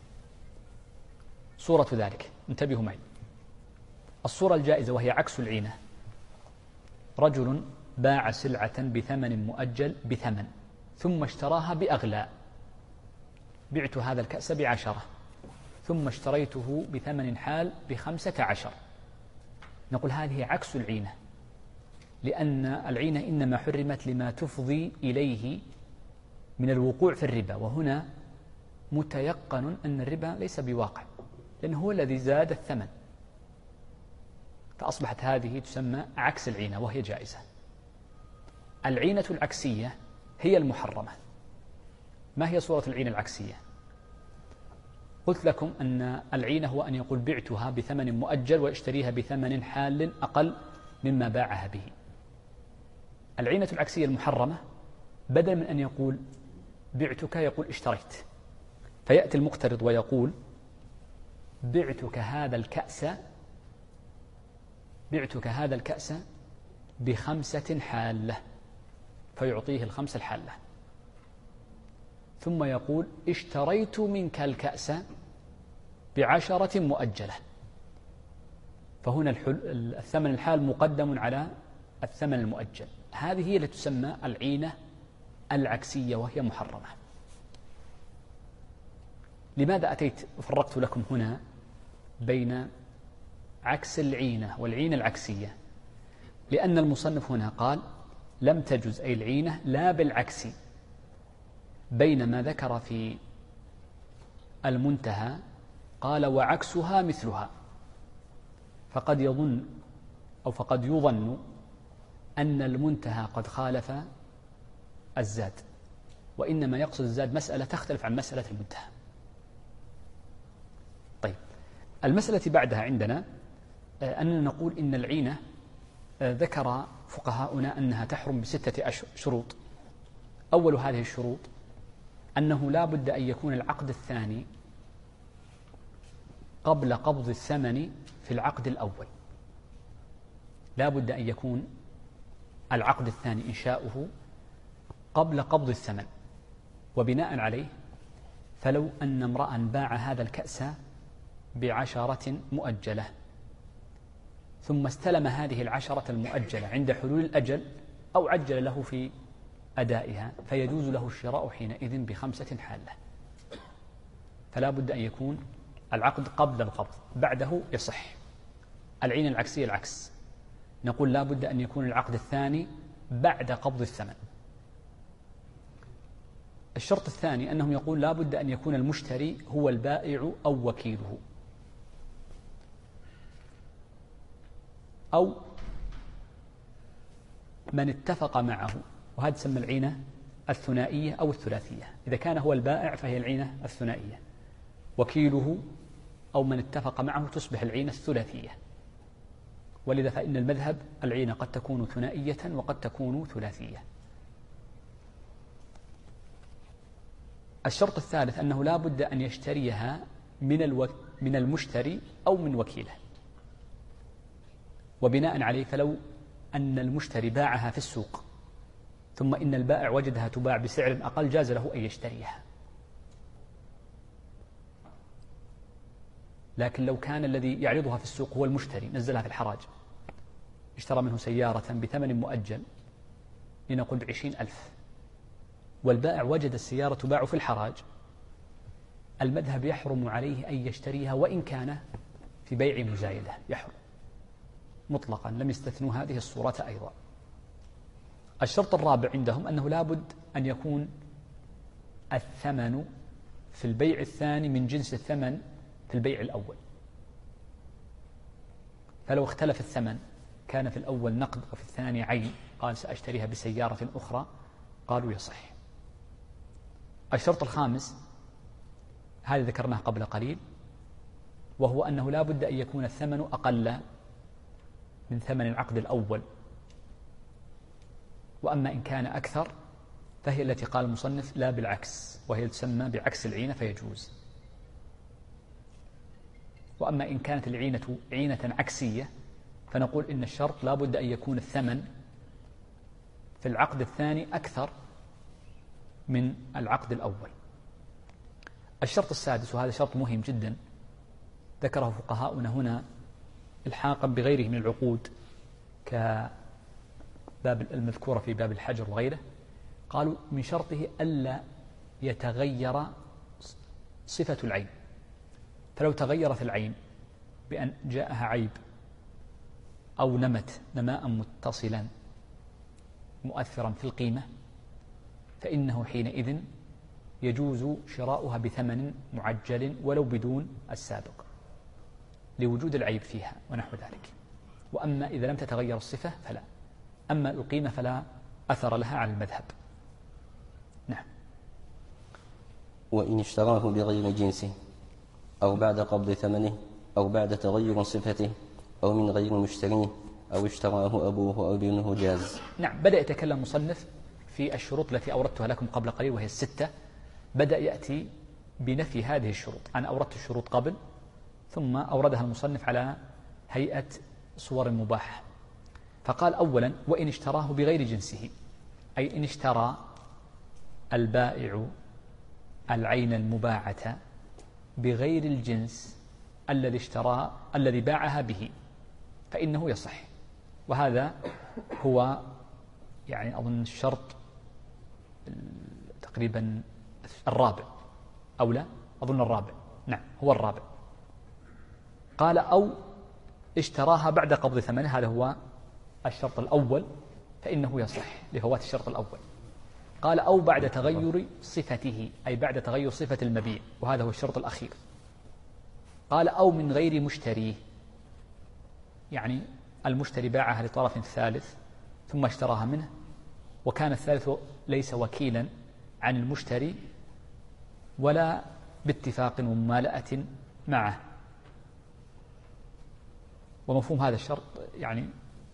صورة ذلك، انتبهوا معي، الصورة الجائزة وهي عكس العينة: رجل باع سلعة بثمن مؤجل بثمن ثم اشتراها بأغلى، بعت هذا الكأس ب10 ثم اشتريته بثمن حال ب15. نقول هذه عكس العينة، لأن العينة إنما حرمت لما تفضي إليه من الوقوع في الربا، وهنا متيقن أن الربا ليس بواقع، لأنه هو الذي زاد الثمن، فأصبحت هذه تسمى عكس العينة وهي جائزة. العينة العكسية هي المحرمة. ما هي صورة العينة العكسية؟ قلت لكم أن العينة هو أن يقول بعتها بثمن مؤجل واشتريها بثمن حال أقل مما باعها به. العينة العكسية المحرمة بدل من أن يقول بعتك يقول اشتريت، فيأتي المقترض ويقول بعتك هذا الكأس ب5 حالة، فيعطيه 5 الحالة، ثم يقول اشتريت منك الكأس ب10 مؤجلة، فهنا الثمن الحال مقدم على الثمن المؤجل. هذه هي التي تسمى العينة العكسية وهي محرمة. لماذا أتيت وفرقت لكم هنا بين عكس العينة والعينة العكسية؟ لأن المصنف هنا قال لم تجز أي العينة لا بالعكس، بينما ذكر في المنتهى قال وعكسها مثلها، فقد يظن أن المنتهى قد خالف الزاد، وإنما يقصد الزاد مسألة تختلف عن مسألة المنتهى. طيب، المسألة بعدها عندنا أننا نقول إن العينة ذكر فقهاؤنا أنها تحرم ب6 شروط. أول هذه الشروط أنه لا بد أن يكون العقد الثاني قبل قبض الثمن في العقد الأول، لا بد أن يكون العقد الثاني إنشاؤه قبل قبض الثمن. وبناء عليه فلو أن امرأ باع هذا الكأس ب10 مؤجلة ثم استلم هذه 10 المؤجلة عند حلول الأجل أو عجل له في أدائها، فيجوز له الشراء حينئذ ب5 حالة. فلا بد أن يكون العقد قبل القبض، بعده يصح. العين العكسية العكس، نقول لا بد أن يكون العقد الثاني بعد قبض الثمن. الشرط الثاني أنهم يقول لا بد أن يكون المشتري هو البائع أو وكيله، أو من اتفق معه، وهذا تسمى العينة الثنائية أو الثلاثية. إذا كان هو البائع فهي العينة الثنائية، وكيله أو من اتفق معه تصبح العينة الثلاثية. ولذا فإن المذهب العينة قد تكون ثنائية وقد تكون ثلاثية. الشرط الثالث أنه لا بد أن يشتريها من المشتري أو من وكيله. وبناء عليه فلو أن المشتري باعها في السوق ثم إن البائع وجدها تباع بسعر أقل جاز له أن يشتريها. لكن لو كان الذي يعرضها في السوق هو المشتري، نزلها في الحراج، اشترى منه سيارة بثمن مؤجل لنقول ب20,000، والبائع وجد السيارة تباع في الحراج، المذهب يحرم عليه أن يشتريها وإن كان في بيع مزايدة، يحرم مطلقا، لم يستثنوا هذه الصورة أيضا. الشرط الرابع عندهم أنه لا بد أن يكون الثمن في البيع الثاني من جنس الثمن في البيع الأول. فلو اختلف الثمن، كان في الأول نقد وفي الثاني عين، قال سأشتريها بسيارة أخرى، قالوا يصح. الشرط الخامس هذا ذكرناه قبل قليل، وهو أنه لا بد أن يكون الثمن أقل من ثمن العقد الأول. وأما إن كان أكثر فهي التي قال المصنف لا بالعكس، وهي تسمى بعكس العينة فيجوز. وأما إن كانت العينة عينة عكسية فنقول إن الشرط لا بد أن يكون الثمن في العقد الثاني أكثر من العقد الأول. الشرط السادس، وهذا شرط مهم جدا ذكره فقهاؤنا هنا الحاقا بغيره من العقود كباب المذكورة في باب الحجر وغيره، قالوا من شرطه ألا يتغير صفة العين. فلو تغيرت العين بأن جاءها عيب أو نمت نماء متصلا مؤثرا في القيمة فإنه حينئذ يجوز شراؤها بثمن معجل ولو بدون السابق لوجود العيب فيها ونحو ذلك. وأما إذا لم تتغير الصفة فلا. أما القيمة فلا أثر لها على المذهب. نعم. وإن اشتراه بغير جنسه أو بعد قبض ثمنه أو بعد تغير صفته أو من غير مشتريه أو اشتراه أبوه أو ابنه جاز. نعم. بدأ يتكلم مصنف في الشروط التي أوردتها لكم قبل قليل وهي 6. بدأ يأتي بنفي هذه الشروط. أنا أوردت الشروط قبل ثم أوردها المصنف على هيئة صور مباحة. فقال أولا وإن اشتراه بغير جنسه، أي إن اشترى البائع العين المباعة بغير الجنس الذي باعها به فإنه يصح. وهذا هو يعني أظن الشرط تقريبا الرابع أو لا، أظن الرابع. نعم هو الرابع. قال أو اشتراها بعد قبض ثمنه، هذا هو الشرط الأول فإنه يصح لفوات الشرط الأول. قال أو بعد تغير صفته، أي بعد تغير صفة المبيع، وهذا هو الشرط الأخير. قال أو من غير مشتريه، يعني المشتري باعها لطرف ثالث ثم اشتراها منه وكان الثالث ليس وكيلا عن المشتري ولا باتفاق وممالأة معه. ومفهوم هذا الشرط يعني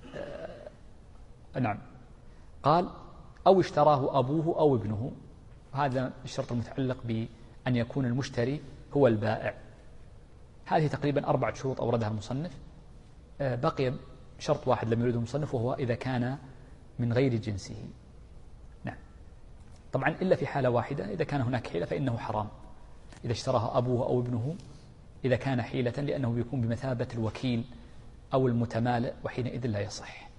نعم. قال أو اشتراه أبوه أو ابنه، هذا الشرط المتعلق بأن يكون المشتري هو البائع. هذه تقريبا 4 شروط أوردها المصنف. بقي شرط واحد لم يريده المصنف وهو إذا كان من غير جنسه. نعم. طبعا إلا في حالة واحدة، إذا كان هناك حيلة فإنه حرام إذا اشتراها أبوه أو ابنه، إذا كان حيلة لأنه يكون بمثابة الوكيل أو المتمالئ وحينئذ لا يصح.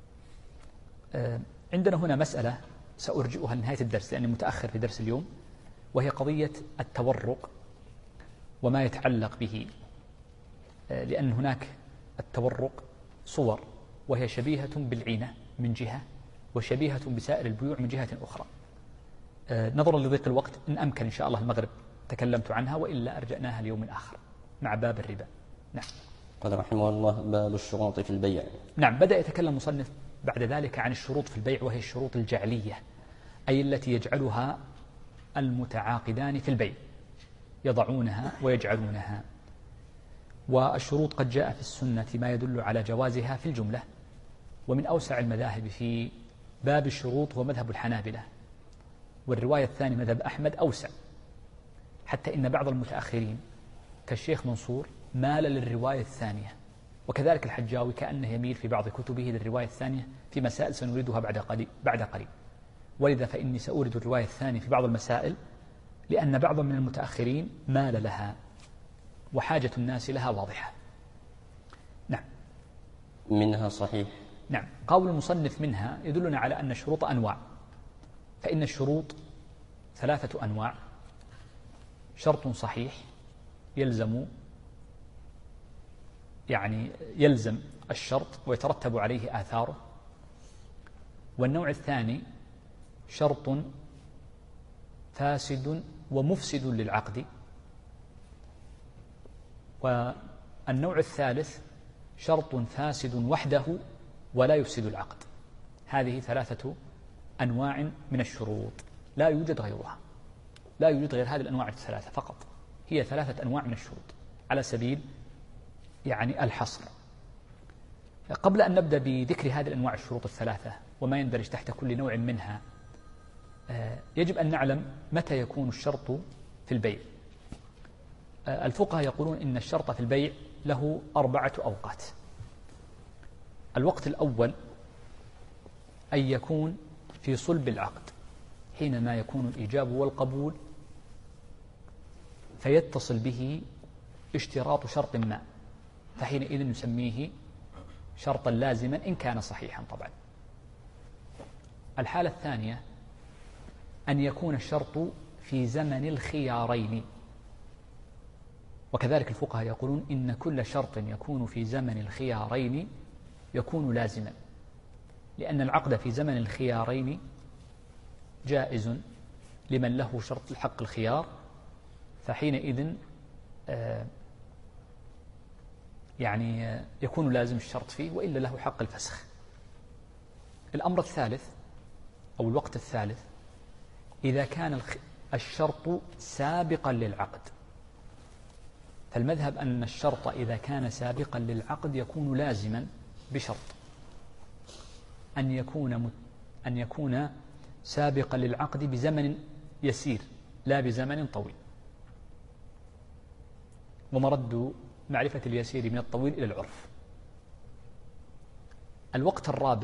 عندنا هنا مسألة سأرجئها لنهاية الدرس لأني متأخر في درس اليوم، وهي قضية التورق وما يتعلق به. لأن هناك التورق صور، وهي شبيهة بالعينة من جهة وشبيهة بسائر البيوع من جهة أخرى. نظرا لضيق الوقت إن أمكن إن شاء الله المغرب تكلمت عنها، وإلا أرجعناها ليوم آخر مع باب الربا. نعم. قال رحمه الله باب الشروط في البيع. نعم. بدأ يتكلم مصنف بعد ذلك عن الشروط في البيع، وهي الشروط الجعلية، أي التي يجعلها المتعاقدان في البيع، يضعونها ويجعلونها. والشروط قد جاء في السنة ما يدل على جوازها في الجملة. ومن أوسع المذاهب في باب الشروط هو مذهب الحنابلة، والرواية الثانية مذهب أحمد أوسع، حتى إن بعض المتأخرين كالشيخ منصور مال للرواية الثانية، وكذلك الحجاوي كأنه يميل في بعض كتبه للرواية الثانية في مسائل سنريدها بعد قليل. ولذا فإني سأورد الرواية الثانية في بعض المسائل، لأن بعض من المتأخرين مال لها وحاجة الناس لها واضحة. نعم. منها صحيح. نعم. قول المصنف منها يدلنا على أن الشروط أنواع، فإن الشروط 3 أنواع: شرط صحيح يلزم الشرط ويترتب عليه آثاره. والنوع الثاني شرط فاسد ومفسد للعقد. والنوع الثالث شرط فاسد وحده ولا يفسد العقد. هذه 3 أنواع من الشروط، لا يوجد غيرها، لا يوجد غير هذه الأنواع 3 فقط. هي 3 أنواع من الشروط على سبيل يعني الحصر. قبل أن نبدأ بذكر هذه الأنواع الشروط الثلاثة وما يندرج تحت كل نوع منها، يجب أن نعلم متى يكون الشرط في البيع. الفقهاء يقولون إن الشرط في البيع له 4 أوقات. الوقت الأول أن يكون في صلب العقد، حينما يكون الإيجاب والقبول فيتصل به اشتراط شرط ما، فحينئذ نسميه شرطا لازما إن كان صحيحا طبعا. الحالة الثانية أن يكون الشرط في زمن الخيارين، وكذلك الفقهاء يقولون إن كل شرط يكون في زمن الخيارين يكون لازما، لأن العقد في زمن الخيارين جائز لمن له شرط الحق الخيار، فحينئذ يكون لازم الشرط فيه، وإلا له حق الفسخ. الأمر الثالث أو الوقت الثالث إذا كان الشرط سابقا للعقد، فالمذهب أن الشرط إذا كان سابقا للعقد يكون لازما بشرط أن يكون سابقا للعقد بزمن يسير لا بزمن طويل، ومرد معرفة اليسير من الطويل إلى العرف. الوقت الرابع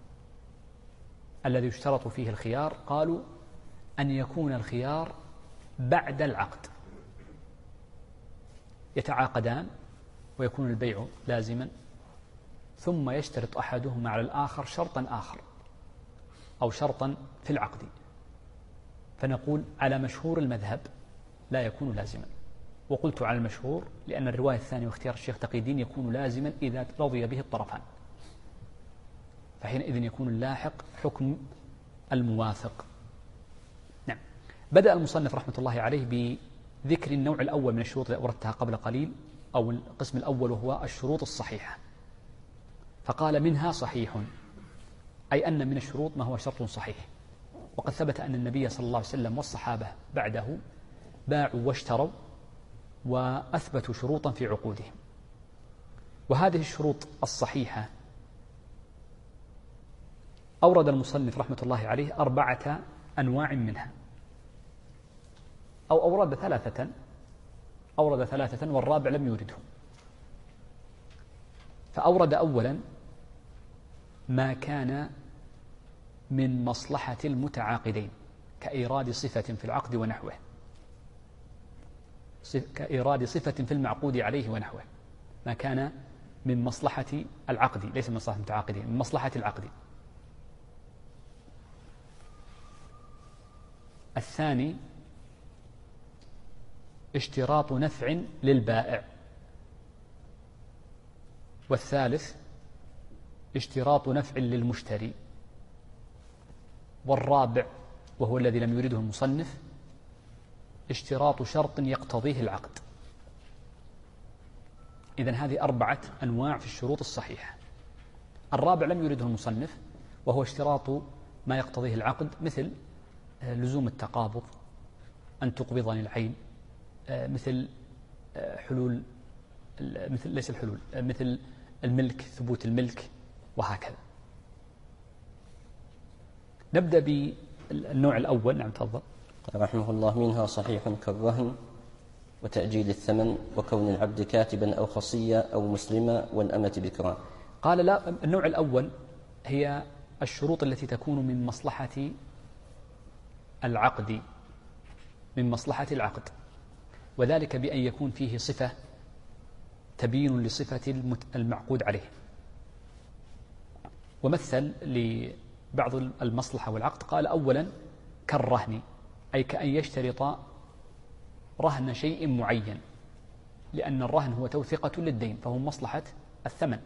الذي يشترط فيه الخيار قالوا أن يكون الخيار بعد العقد، يتعاقدان ويكون البيع لازما، ثم يشترط أحدهما على الآخر شرطا آخر أو شرطا في العقد، فنقول على مشهور المذهب لا يكون لازما. وقلت على المشهور لأن الرواية الثانية واختيار الشيخ تقي الدين يكون لازما إذا رضي به الطرفان، فحينئذ يكون اللاحق حكم الموافق. نعم. بدأ المصنف رحمة الله عليه بذكر النوع الأول من الشروط التي أوردتها قبل قليل، أو القسم الأول، وهو الشروط الصحيحة، فقال منها صحيح، أي أن من الشروط ما هو شرط صحيح. وقد ثبت أن النبي صلى الله عليه وسلم والصحابة بعده باعوا واشتروا وأثبتوا شروطا في عقودهم، وهذه الشروط الصحيحة أورد المصنف رحمة الله عليه 4 أنواع منها، أو أورد ثلاثة والرابع لم يورده. فأورد أولا ما كان من مصلحة المتعاقدين كإيراد صفة في العقد ونحوه، كإيراد صفة في المعقود عليه ونحوه، ما كان من مصلحة العقد، ليس من مصلحة المتعاقدين، من مصلحة العقد. الثاني اشتراط نفع للبائع، والثالث اشتراط نفع للمشتري، والرابع وهو الذي لم يرده المصنف اشتراط شرط يقتضيه العقد. إذن هذه 4 أنواع في الشروط الصحيحة. الرابع لم يرده المصنف وهو اشتراط ما يقتضيه العقد، مثل لزوم التقابض، أن تقبضني العين، مثل حلول، مثل ليس الحلول، مثل الملك، ثبوت الملك، وهكذا. نبدأ بالنوع الأول. نعم تفضل. رحمه الله: منها صحيح كالرهن وتأجيل الثمن وكون العبد كاتبا أو خصيا أو مسلما والأمة بكرا. قال لا، النوع الأول هي الشروط التي تكون من مصلحة العقد، من مصلحة العقد، وذلك بأن يكون فيه صفة تبين لصفة المعقود عليه. ومثل لبعض المصلحة والعقد قال أولا كالرهن، أي كأن يشترط رهن شيء معين، لأن الرهن هو توثقة للدين، فهو مصلحة الثمن،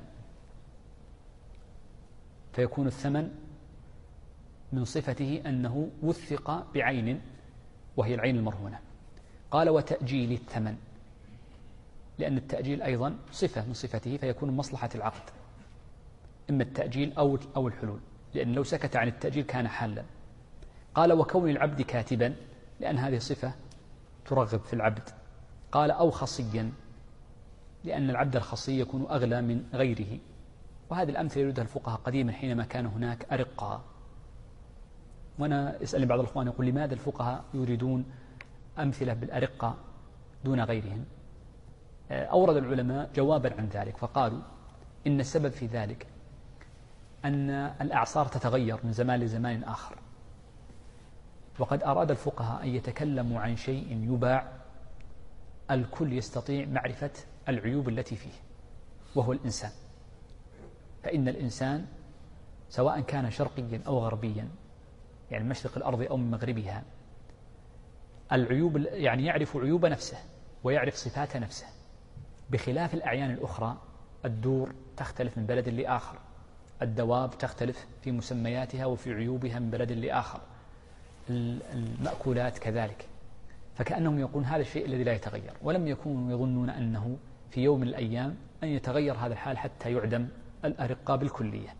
فيكون الثمن من صفته أنه وثق بعين وهي العين المرهونة. قال وتأجيل الثمن، لأن التأجيل أيضا صفة من صفته، فيكون من مصلحة العقد، إما التأجيل أو الحلول، لأن لو سكت عن التأجيل كان حالا. قال وكون العبد كاتبا، لأن هذه صفة ترغب في العبد. قال أو خصيا، لأن العبد الخصي يكون أغلى من غيره، وهذه الأمثلة يريدها الفقهاء قديما حينما كان هناك أرقاء. وأنا يسألني بعض الأخوان يقول لماذا الفقهاء يريدون أمثلة بالأرقاء دون غيرهم؟ أورد العلماء جوابا عن ذلك فقالوا إن السبب في ذلك أن الأعصار تتغير من زمان لزمان آخر، وقد أراد الفقهاء أن يتكلموا عن شيء يباع الكل يستطيع معرفة العيوب التي فيه، وهو الإنسان. فإن الإنسان سواء كان شرقيا أو غربيا، يعني مشرق الأرض أو من مغربها، العيوب يعني يعرف عيوب نفسه ويعرف صفات نفسه، بخلاف الأعيان الأخرى. الدور تختلف من بلد لآخر، الدواب تختلف في مسمياتها وفي عيوبها من بلد لآخر، المأكولات كذلك. فكأنهم يقولون هذا الشيء الذي لا يتغير، ولم يكونوا يظنون أنه في يوم من الأيام أن يتغير هذا الحال حتى يعدم الأرقاء بالكلية.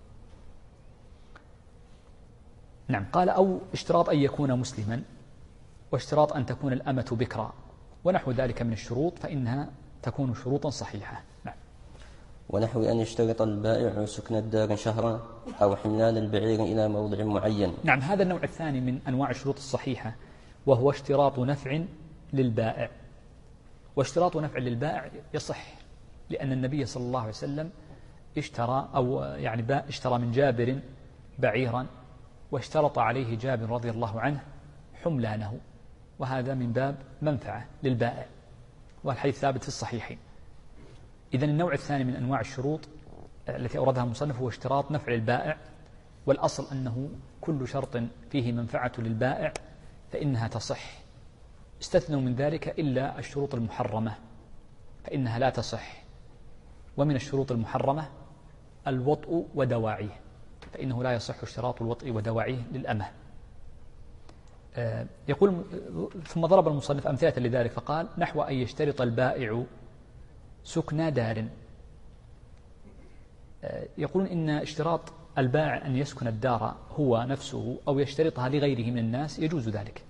نعم. قال أو اشتراط أن يكون مسلما، واشتراط أن تكون الأمة بكرا، ونحو ذلك من الشروط فإنها تكون شروطا صحيحة. نعم. ونحو أن يشترط البائع سكن الدار شهرا أو حملان البعير إلى موضع معين. نعم. هذا النوع الثاني من أنواع الشروط الصحيحة، وهو اشتراط نفع للبائع. واشتراط نفع للبائع يصح، لأن النبي صلى الله عليه وسلم اشترى من جابر بعيرا، واشترط عليه جابر رضي الله عنه حملانه، وهذا من باب منفعة للبائع، والحديث ثابت في الصحيحين. إذن النوع الثاني من أنواع الشروط التي أوردها المصنف هو اشتراط نفع للبائع، والأصل أنه كل شرط فيه منفعة للبائع فإنها تصح. استثنوا من ذلك إلا الشروط المحرمة فإنها لا تصح. ومن الشروط المحرمة الوطء ودواعيه، فإنه لا يصح اشتراط الوطء ودواعيه للأمة. يقول ثم ضرب المصنف أمثلة لذلك فقال نحو أن يشترط البائع سكن دار. يقولون إن اشتراط البائع أن يسكن الدار هو نفسه أو يشترطها لغيره من الناس يجوز ذلك،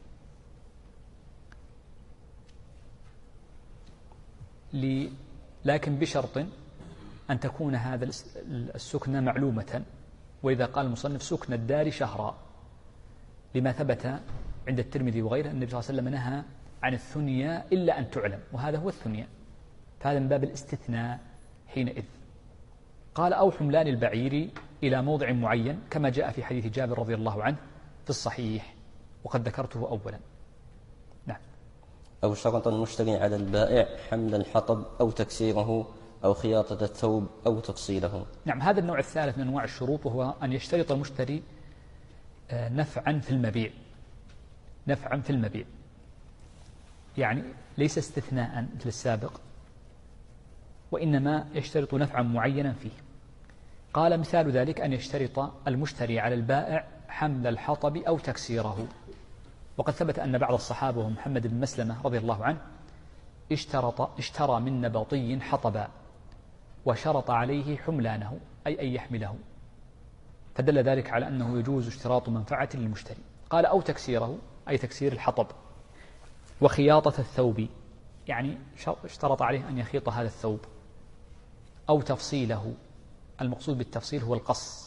لكن بشرط أن تكون هذا السكن معلومة. وإذا قال المصنف سكن الدار شهرا، لما ثبت عند الترمذي وغيره أن النبي صلى الله عليه وسلم نهى عن الثنيا إلا أن تعلم، وهذا هو الثنيا، فهذا من باب الاستثناء حينئذ. قال أو حملان البعير إلى موضع معين، كما جاء في حديث جابر رضي الله عنه في الصحيح وقد ذكرته أولا. نعم. أو شرط المشتري على البائع حمل الحطب أو تكسيره أو خياطة الثوب أو تفصيله. نعم. هذا النوع الثالث من أنواع الشروط، وهو أن يشترط المشتري نفعا في المبيع. نفعا في المبيع يعني ليس استثناء مثل السابق، وإنما يشترط نفعا معينا فيه. قال مثال ذلك أن يشترط المشتري على البائع حمل الحطب أو تكسيره. وقد ثبت أن بعض الصحابة وهم محمد بن مسلمة رضي الله عنه اشترى من نبطي حطبا وشرط عليه حملانه، أي أن يحمله، فدل ذلك على أنه يجوز اشتراط منفعة للمشتري. قال أو تكسيره أي تكسير الحطب، وخياطة الثوب يعني اشترط عليه أن يخيط هذا الثوب، أو تفصيله، المقصود بالتفصيل هو القص.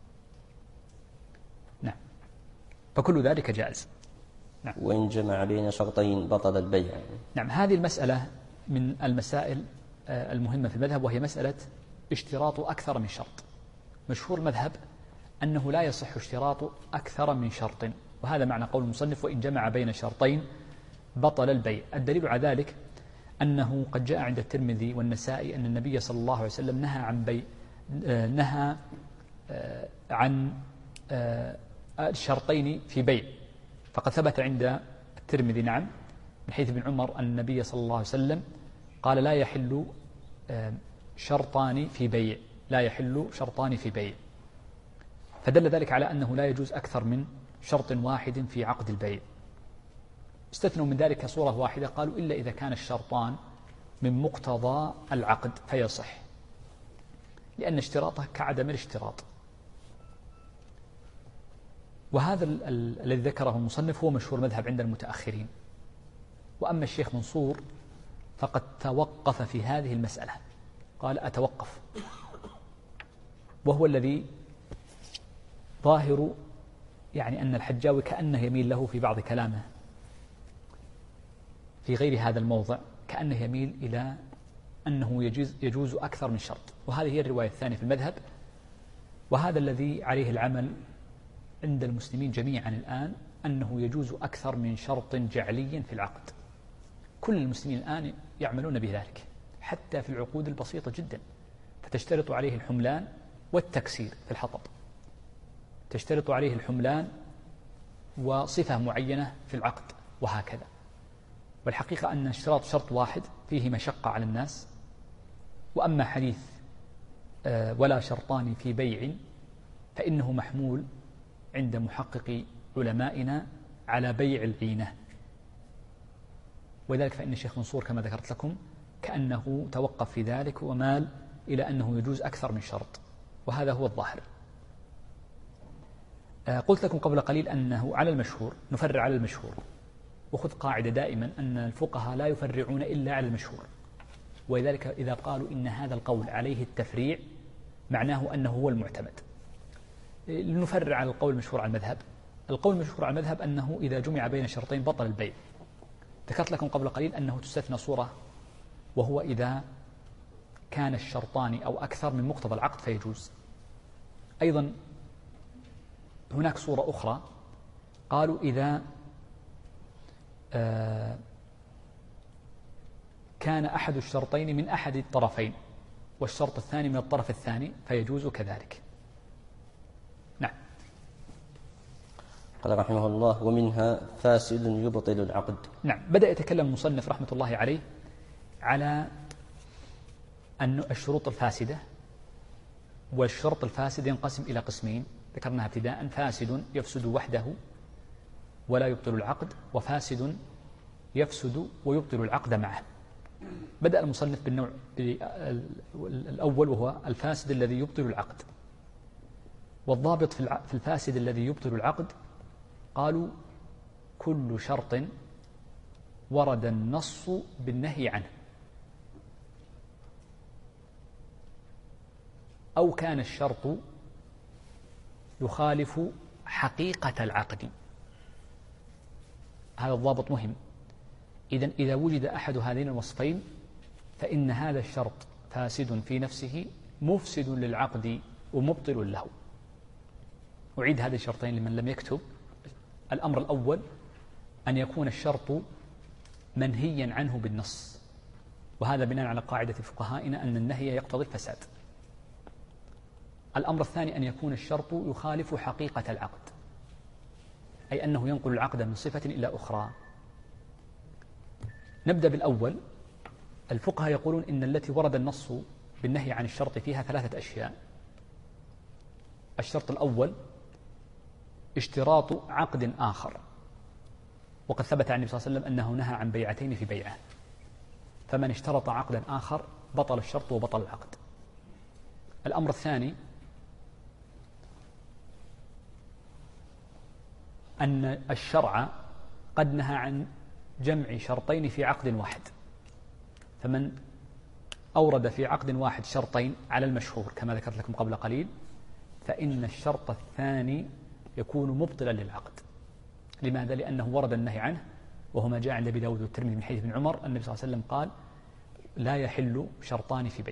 نعم. فكل ذلك جائز. نعم. وإن جمع بين شرطين بطل البيع. نعم. هذه المسألة من المسائل المهمة في المذهب، وهي مسألة اشتراط أكثر من شرط. مشهور المذهب أنه لا يصح اشتراط أكثر من شرط، وهذا معنى قول المصنف وإن جمع بين شرطين بطل البيع. الدليل على ذلك أنه قد جاء عند الترمذي والنسائي أن النبي صلى الله عليه وسلم نهى عن الشرطين في بيع. فقد ثبت عند الترمذي نعم من حيث ابن عمر أن النبي صلى الله عليه وسلم قال لا يحل شرطان في بيع، لا يحل شرطان في بيع، فدل ذلك على أنه لا يجوز أكثر من شرط واحد في عقد البيع. استثنوا من ذلك صورة واحدة، قالوا إلا إذا كان الشرطان من مقتضى العقد فيصح، لأن اشتراطه كعدم الاشتراط. وهذا الذي ذكره المصنف هو مشهور مذهب عند المتأخرين. وأما الشيخ منصور فقد توقف في هذه المسألة، قال أتوقف، وهو الذي ظاهر يعني أن الحجاوي كأنه يميل له في بعض كلامه في غير هذا الموضع، كأنه يميل إلى أنه يجوز أكثر من شرط، وهذه هي الرواية الثانية في المذهب، وهذا الذي عليه العمل عند المسلمين جميعا الآن، أنه يجوز أكثر من شرط جعلي في العقد. كل المسلمين الآن يعملون بذلك حتى في العقود البسيطة جدا، فتشترط عليه الحملان والتكسير في الحطب، تشترط عليه الحملان وصفة معينة في العقد وهكذا. والحقيقة أن اشتراط شرط واحد فيه مشقة على الناس. وأما حديث ولا شرطان في بيع فإنه محمول عند محقق علمائنا على بيع العينة، وذلك فإن الشيخ منصور كما ذكرت لكم كأنه توقف في ذلك ومال إلى أنه يجوز أكثر من شرط، وهذا هو الظاهر. قلت لكم قبل قليل أنه على المشهور نفرع على المشهور، وخذ قاعدة دائما أن الفقهاء لا يفرعون إلا على المشهور، ولذلك إذا قالوا إن هذا القول عليه التفريع معناه أنه هو المعتمد. لنفرع على القول المشهور على المذهب. القول المشهور على المذهب أنه إذا جمع بين شرطين بطل البيع. ذكرت لكم قبل قليل أنه تستثنى صورة، وهو إذا كان الشرطان أو أكثر من مقتضى العقد فيجوز. أيضا هناك صورة أخرى، قالوا إذا كان أحد الشرطين من أحد الطرفين والشرط الثاني من الطرف الثاني فيجوز كذلك. نعم. قال رحمه الله: ومنها فاسد يبطل العقد. نعم. بدأ يتكلم المصنف رحمة الله عليه على أن الشروط الفاسدة، والشرط الفاسد ينقسم إلى قسمين ذكرناها ابتداء: فاسد يفسد وحده ولا يبطل العقد، وفاسد يفسد ويبطل العقد معه. بدأ المصنف بالنوع الأول وهو الفاسد الذي يبطل العقد. والضابط في الفاسد الذي يبطل العقد قالوا: كل شرط ورد النص بالنهي عنه، أو كان الشرط يخالف حقيقة العقد. هذا الضابط مهم. إذا وجد أحد هذين الوصفين فإن هذا الشرط فاسد في نفسه مفسد للعقد ومبطل له. أعيد هذه الشرطين لمن لم يكتب. الأمر الأول أن يكون الشرط منهيا عنه بالنص، وهذا بناء على قاعدة فقهائنا أن النهي يقتضي الفساد. الأمر الثاني أن يكون الشرط يخالف حقيقة العقد، أي أنه ينقل العقد من صفة إلى أخرى. نبدأ بالأول. الفقهاء يقولون إن التي ورد النص بالنهي عن الشرط فيها 3 أشياء. الشرط الأول اشتراط عقد آخر، وقد ثبت عن النبي صلى الله عليه وسلم أنه نهى عن بيعتين في بيعة، فمن اشترط عقدا آخر بطل الشرط وبطل العقد. الأمر الثاني أن الشرع قد نهى عن جمع شرطين في عقد واحد، فمن أورد في عقد واحد شرطين على المشهور كما ذكرت لكم قبل قليل فإن الشرط الثاني يكون مبطلا للعقد. لماذا؟ لأنه ورد النهي عنه، وهو ما جاء عند أبي داود والترمذي من حديث ابن عمر النبي صلى الله عليه وسلم قال: لا يحل شرطان في بيع.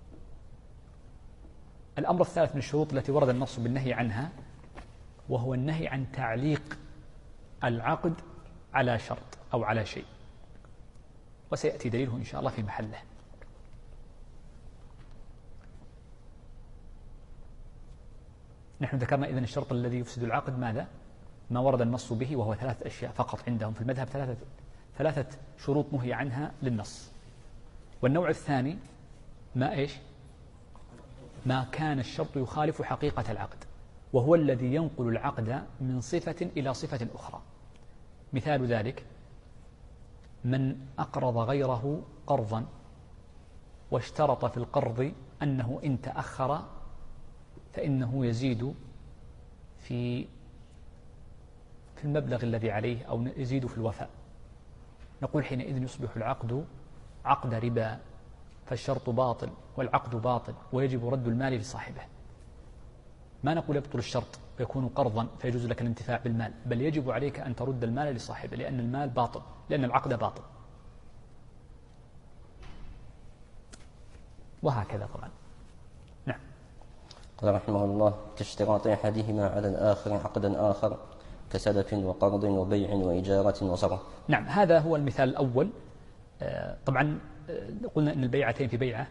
الأمر الثالث من الشروط التي ورد النص بالنهي عنها وهو النهي عن تعليق العقد على شرط أو على شيء، وسيأتي دليله إن شاء الله في محله. نحن ذكرنا إذن الشرط الذي يفسد العقد ماذا؟ ما ورد النص به، وهو 3 أشياء فقط عندهم في المذهب، 3 شروط نهي عنها للنص. والنوع الثاني ما كان الشرط يخالف حقيقة العقد، وهو الذي ينقل العقد من صفة إلى صفة أخرى. مثال ذلك: من أقرض غيره قرضا واشترط في القرض أنه إن تأخر فإنه يزيد في المبلغ الذي عليه أو يزيد في الوفاء، نقول حينئذ يصبح العقد عقد ربا، فالشرط باطل والعقد باطل ويجب رد المال لصاحبه. ما نقول يبطل الشرط ويكون قرضا فيجوز لك الانتفاع بالمال، بل يجب عليك أن ترد المال لصاحبه، لأن المال باطل، لأن العقد باطل. وهكذا طبعا. نعم. قال رحمه الله: كاشتراط أحدهما على الآخر عقدا آخر كسلف وقرض وبيع وإجارة وصرف. نعم، هذا هو المثال الأول. طبعا قلنا أن البيعتين في بيعة،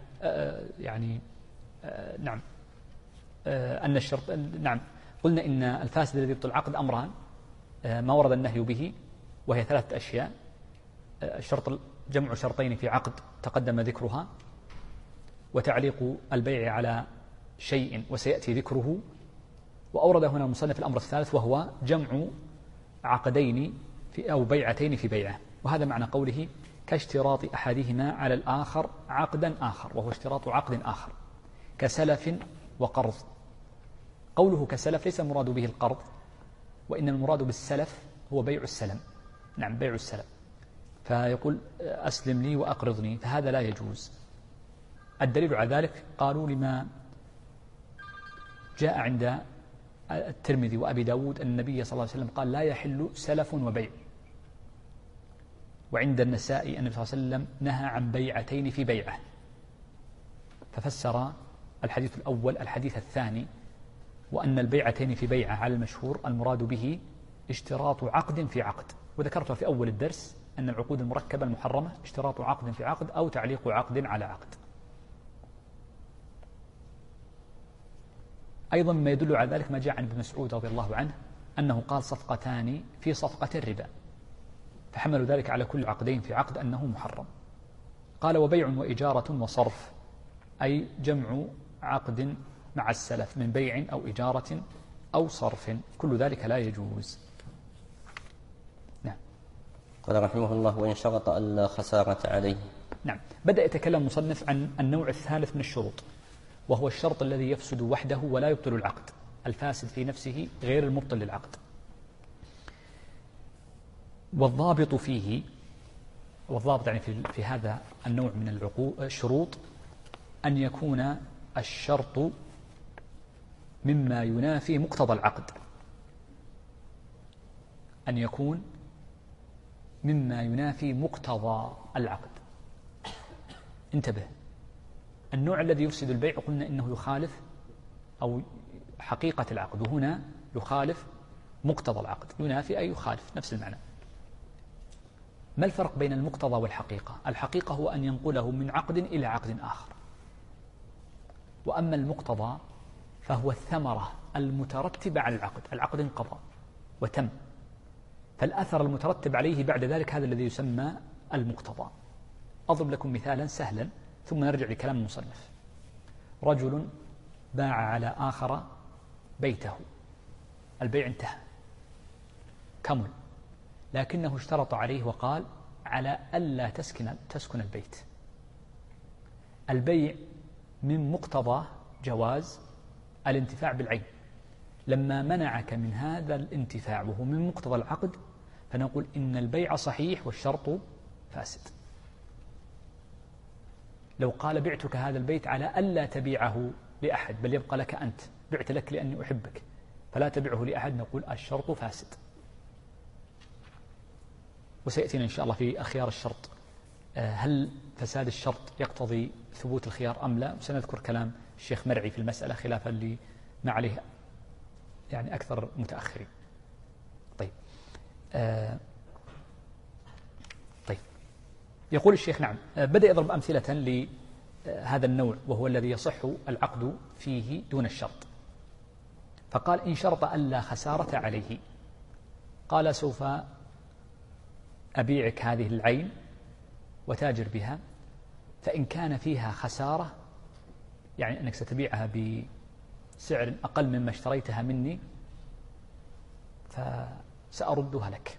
نعم، أن الشرط، نعم، قلنا إن الفاسد الذي يبطل العقد أمران ما ورد النهي به، وهي 3 أشياء: الشرط، جمع شرطين في عقد تقدم ذكرها، وتعليق البيع على شيء وسيأتي ذكره، وأورد هنا المصنف الأمر الثالث وهو جمع عقدين أو بيعتين في بيعة. وهذا معنى قوله كاشتراط أحدهما على الآخر عقدا آخر، وهو اشتراط عقد آخر كسلف وقرض. قوله كسلف ليس المراد به القرض، وإن المراد بالسلف هو بيع السلم. نعم، بيع السلم، فيقول أسلم لي وأقرضني، فهذا لا يجوز. الدليل على ذلك قالوا لما جاء عند الترمذي وأبي داود أن النبي صلى الله عليه وسلم قال لا يحل سلف وبيع، وعند النسائي أن النبي صلى الله عليه وسلم نهى عن بيعتين في بيعة، ففسر الحديث الأول الحديث الثاني، وأن البيعتين في بيعة على المشهور المراد به اشتراط عقد في عقد. وذكرت في أول الدرس أن العقود المركبة المحرمة اشتراط عقد في عقد أو تعليق عقد على عقد. أيضا ما يدل على ذلك ما جاء عن ابن مسعود رضي الله عنه أنه قال صفقتان في صفقة الربا، فحملوا ذلك على كل عقدين في عقد أنه محرم. قال وبيع وإجارة وصرف، أي جمع عقد مع السلف من بيع أو إجارة أو صرف، كل ذلك لا يجوز. نعم. قال رحمه الله: وإن شرط ألا خسارة عليه. نعم، بدأ يتكلم المصنف عن النوع الثالث من الشروط، وهو الشرط الذي يفسد وحده ولا يبطل العقد، الفاسد في نفسه غير المبطل للعقد. والضابط فيه، والضابط يعني في هذا النوع من الشروط أن يكون الشرط مما ينافي مقتضى العقد، أن يكون مما ينافي مقتضى العقد. انتبه، النوع الذي يفسد البيع قلنا إنه يخالف أو حقيقة العقد، وهنا يخالف مقتضى العقد، ينافي أي يخالف، نفس المعنى. ما الفرق بين المقتضى والحقيقة؟ الحقيقة هو أن ينقله من عقد إلى عقد آخر، وأما المقتضى فهو الثمرة المترتبة على العقد. العقد انقضى وتم، فالأثر المترتب عليه بعد ذلك هذا الذي يسمى المقتضى. أضرب لكم مثالا سهلا ثم نرجع لكلام المصنف. رجل باع على آخر بيته، البيع انتهى كمل، لكنه اشترط عليه وقال على ألا تسكن البيت. البيع من مقتضى جواز الانتفاع بالعين، لما منعك من هذا الانتفاع وهو من مقتضى العقد فنقول إن البيع صحيح والشرط فاسد. لو قال بعتك هذا البيت على ألا تبيعه لأحد بل يبقى لك أنت، بعت لك لأني أحبك فلا تبيعه لأحد، نقول الشرط فاسد. وسيأتينا إن شاء الله في أخيار الشرط هل فساد الشرط يقتضي ثبوت الخيار أم لا. سنذكر كلام الشيخ مرعي في المسألة خلافا لما عليه يعني أكثر متأخرين. طيب يقول الشيخ نعم، بدأ يضرب أمثلة لهذا النوع وهو الذي يصح العقد فيه دون الشرط. فقال إن شرط ألا خسارة عليه، قال سوف أبيعك هذه العين وتاجر بها، فإن كان فيها خسارة يعني أنك ستبيعها بسعر أقل مما اشتريتها مني فسأردها لك،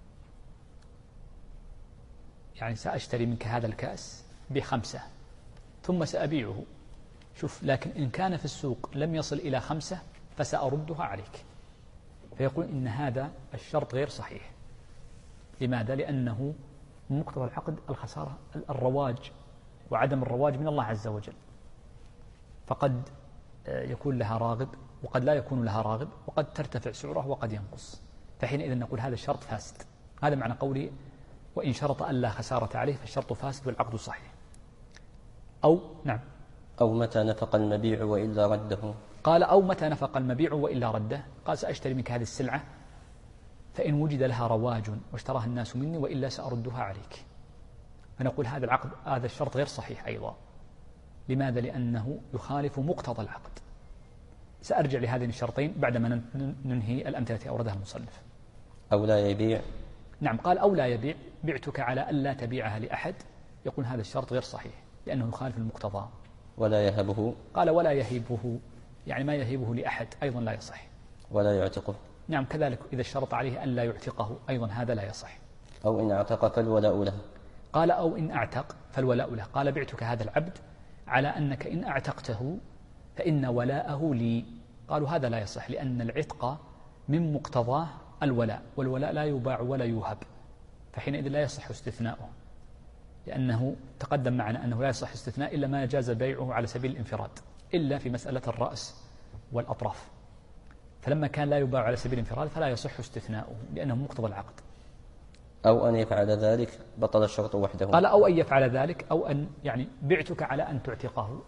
يعني سأشتري منك هذا الكأس ب5 ثم سأبيعه، شوف، لكن إن كان في السوق لم يصل إلى 5 فسأردها عليك. فيقول إن هذا الشرط غير صحيح. لماذا؟ لأنه مقتضى العقد الخسارة، الرواج، وعدم الرواج من الله عز وجل، فقد يكون لها راغب وقد لا يكون لها راغب، وقد ترتفع سعره وقد ينقص، فحينئذ نقول هذا الشرط فاسد. هذا معنى قولي وإن شرط ألا خسارة عليه فالشرط فاسد والعقد صحيح. أو نعم، أو متى نفق المبيع وإلا رده. قال أو متى نفق المبيع وإلا رده، قال سأشتري منك هذه السلعة فإن وجد لها رواج واشتراها الناس مني وإلا سأردها عليك. فنقول هذا العقد، هذا الشرط غير صحيح أيضا. لماذا؟ لأنه يخالف مقتضى العقد. سأرجع لهذين الشرطين بعدما ننهي الأمثلة التي أوردها المصنف. أو لا يبيع. نعم، قال أو لا يبيع، بعتك على ألا تبيعها لأحد، يقول هذا الشرط غير صحيح لأنه يخالف المقتضى. ولا يهبه. قال ولا يهبه، يعني ما يهبه لأحد أيضا لا يصح. ولا يعتقه. نعم كذلك إذا اشترط عليه ألا يعتقه أيضا هذا لا يصح. أو إن اعتق فالولاء له. قال أو إن اعتق فالولاء له، قال بعتك هذا العبد على أنك إن اعتقته فإن ولاءه لي، قالوا هذا لا يصح لأن العتق من مقتضاه الولاء، والولاء لا يباع ولا يوهب، فحينئذ لا يصح استثناؤه، لأنه تقدم معنا أنه لا يصح استثناء إلا ما جاز بيعه على سبيل الانفراد، إلا في مسألة الرأس والأطراف، فلما كان لا يباع على سبيل الانفراد فلا يصح استثناؤه لأنه مقتضى العقد. أو أن يفعل ذلك بطل الشرط وحده. قال أو أن يفعل ذلك، أو أن يعني بعتك على أن تعتقه،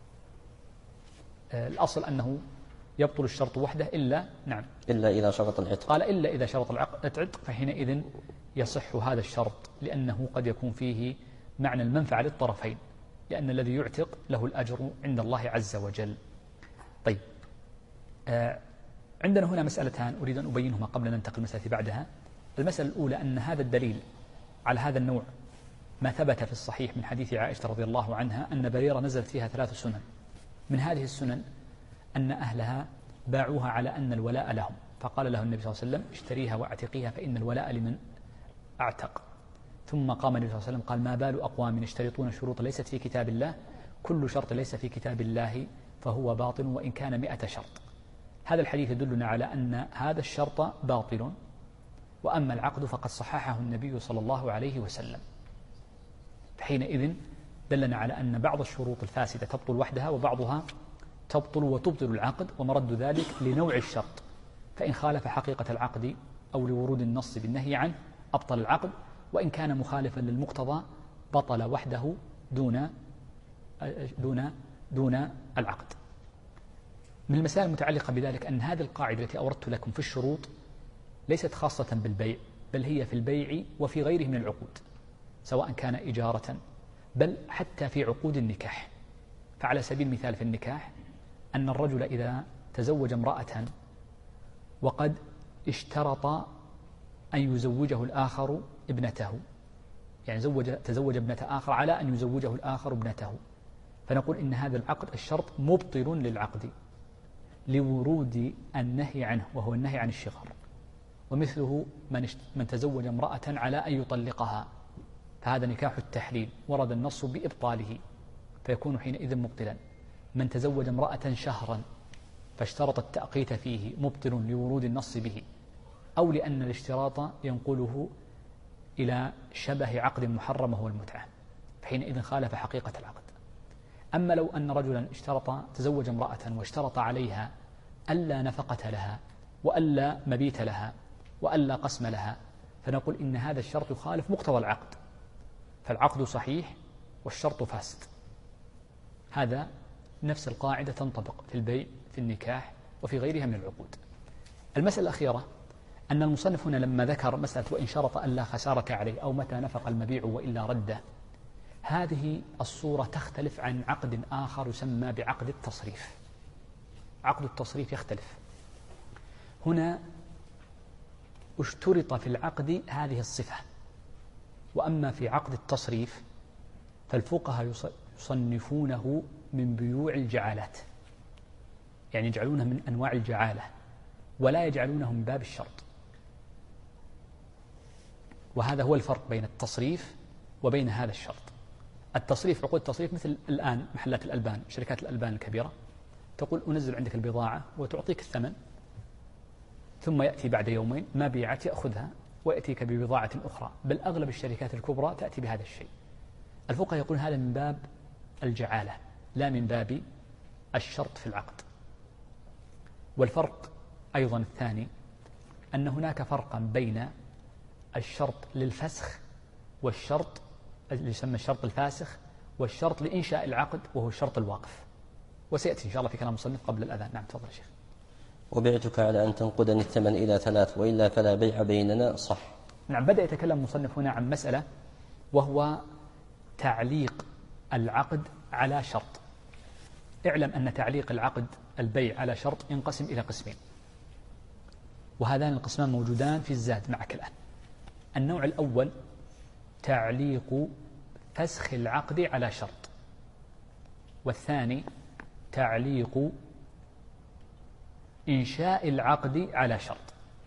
الأصل أنه يبطل الشرط وحده إلا نعم إلا إذا شرط العتق. قال إلا إذا شرط العتق، فحينئذ يصح هذا الشرط لأنه قد يكون فيه معنى المنفعة للطرفين، لأن الذي يعتق له الأجر عند الله عز وجل. طيب، عندنا هنا مسألتان أريد أن أبينهما قبل أن ننتقل المسألة بعدها. المسألة الأولى أن هذا الدليل على هذا النوع ما ثبت في الصحيح من حديث عائشة رضي الله عنها أن بريرة نزلت فيها 3 سنن، من هذه السنن أن أهلها باعوها على أن الولاء لهم، فقال له النبي صلى الله عليه وسلم اشتريها واعتقيها فإن الولاء لمن اعتق. ثم قام النبي صلى الله عليه وسلم قال ما بال أقوام يشترطون شروط ليست في كتاب الله، كل شرط ليس في كتاب الله فهو باطل وإن كان 100 شرط. هذا الحديث يدلنا على أن هذا الشرط باطل، وأما العقد فقد صححه النبي صلى الله عليه وسلم، حينئذ دلنا على أن بعض الشروط الفاسدة تبطل وحدها وبعضها تبطل وتبطل العقد، ومرد ذلك لنوع الشرط، فإن خالف حقيقة العقد أو لورود النص بالنهي عنه أبطل العقد، وإن كان مخالفا للمقتضى بطل وحده دون العقد. من المسائل المتعلقة بذلك أن هذه القاعدة التي أوردت لكم في الشروط ليست خاصة بالبيع، بل هي في البيع وفي غيره من العقود، سواء كان إجارة بل حتى في عقود النكاح. فعلى سبيل المثال في النكاح أن الرجل إذا تزوج امرأة وقد اشترط أن يزوجه الآخر ابنته، يعني تزوج ابنة آخر على أن يزوجه الآخر ابنته، فنقول إن هذا العقد الشرط مبطل للعقد لورود النهي عنه وهو النهي عن الشغار. ومثله من تزوج امرأة على أن يطلقها، فهذا نكاح التحليل ورد النص بإبطاله فيكون حينئذ مبطلا. من تزوج امرأة شهرا فاشترط التأقيت فيه مبطل لورود النص به، أو لأن الاشتراط ينقله إلى شبه عقد محرم وهو المتعة، فحينئذ خالف حقيقة العقد. أما لو أن رجلا تزوج امرأة واشترط عليها ألا نفقة لها وألا مبيت لها وألا قسم لها، فنقول إن هذا الشرط يخالف مقتضى العقد، فالعقد صحيح والشرط فاسد. هذا نفس القاعدة تنطبق في البيع في النكاح وفي غيرها من العقود. المسألة الأخيرة أن المصنف هنا لما ذكر مسألة وإن شرط ألا خسارة عليه أو متى نفق المبيع وإلا رده، هذه الصورة تختلف عن عقد آخر يسمى بعقد التصريف. عقد التصريف يختلف. هنا اشترط في العقد هذه الصفة، وأما في عقد التصريف فالفقهاء يصنفونه من بيوع الجعالات، يعني يجعلونه من أنواع الجعالة ولا يجعلونه من باب الشرط. وهذا هو الفرق بين التصريف وبين هذا الشرط. التصريف، عقود التصريف مثل الآن محلات الألبان، شركات الألبان الكبيرة، تقول أنزل عندك البضاعة وتعطيك الثمن، ثم يأتي بعد يومين ما بيعت يأخذها ويأتيك ببضاعة أخرى، بل أغلب الشركات الكبرى تأتي بهذا الشيء. الفقهاء يقول هذا من باب الجعالة لا من باب الشرط في العقد. والفرق أيضا الثاني أن هناك فرقا بين الشرط للفسخ والشرط اللي يسمى الشرط الفاسخ والشرط لإنشاء العقد وهو الشرط الواقف، وسيأتي إن شاء الله في كلام المصنف قبل الأذان. نعم تفضل يا شيخ. وبعتك على أن تنقدني الثمن إلى 3 وإلا فلا بيع بيننا صح. نعم، بدأ يتكلم المصنف هنا عن مسألة وهو تعليق العقد على شرط. اعلم أن تعليق العقد البيع على شرط ينقسم إلى قسمين، وهذان القسمان موجودان في الزاد معك الآن. النوع الأول تعليق فسخ العقد على شرط، والثاني تعليق إنشاء العقد على شرط.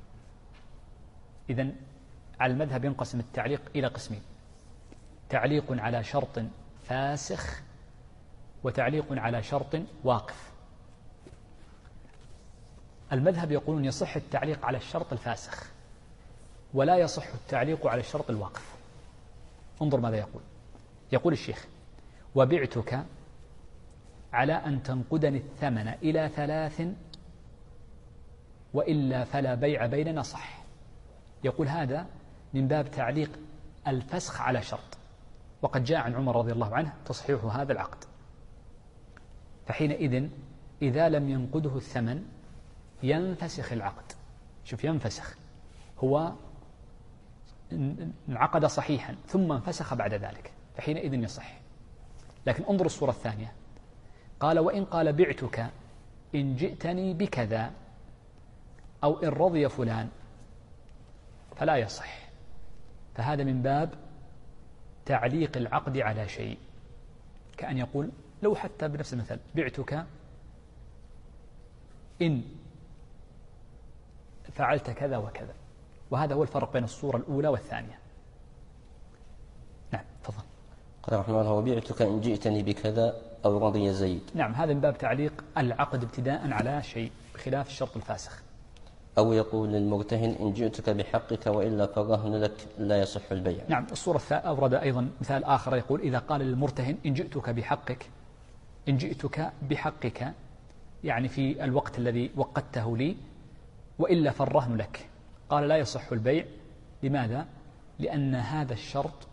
إذن على المذهب ينقسم التعليق إلى قسمين: تعليق على شرط فاسخ وتعليق على شرط واقف. المذهب يقولون يصح التعليق على الشرط الفاسخ ولا يصح التعليق على الشرط الواقف. انظر ماذا يقول. يقول الشيخ: وبعتك على أن تنقدني الثمن إلى 3 وإلا فلا بيع بيننا صح. يقول هذا من باب تعليق الفسخ على شرط، وقد جاء عن عمر رضي الله عنه تصحيح هذا العقد. فحينئذ إذا لم ينقده الثمن ينفسخ العقد. شوف، ينفسخ، هو انعقد صحيحا ثم انفسخ بعد ذلك، فحينئذ يصح. لكن انظر الصورة الثانية، قال: وإن قال بعتك إن جئتني بكذا أو إن رضي فلان فلا يصح. فهذا من باب تعليق العقد على شيء، كأن يقول لو حتى بنفس المثال: بعتك إن فعلت كذا وكذا. وهذا هو الفرق بين الصورة الأولى والثانية. نعم تفضل. قال رحمه الله: وبعتك إن جئتني بكذا أو رضي زيد. نعم، هذا من باب تعليق العقد ابتداء على شيء بخلاف الشرط الفاسخ. أو يقول للمرتهن: إن جئتك بحقك وإلا فالرهن لك لا يصح البيع. نعم، الصورة أورد أيضا مثال آخر يقول: إذا قال للمرتهن: إن جئتك بحقك، إن جئتك بحقك يعني في الوقت الذي وقته لي، وإلا فالرهن لك. قال: لا يصح البيع. لماذا؟ لأن هذا الشرط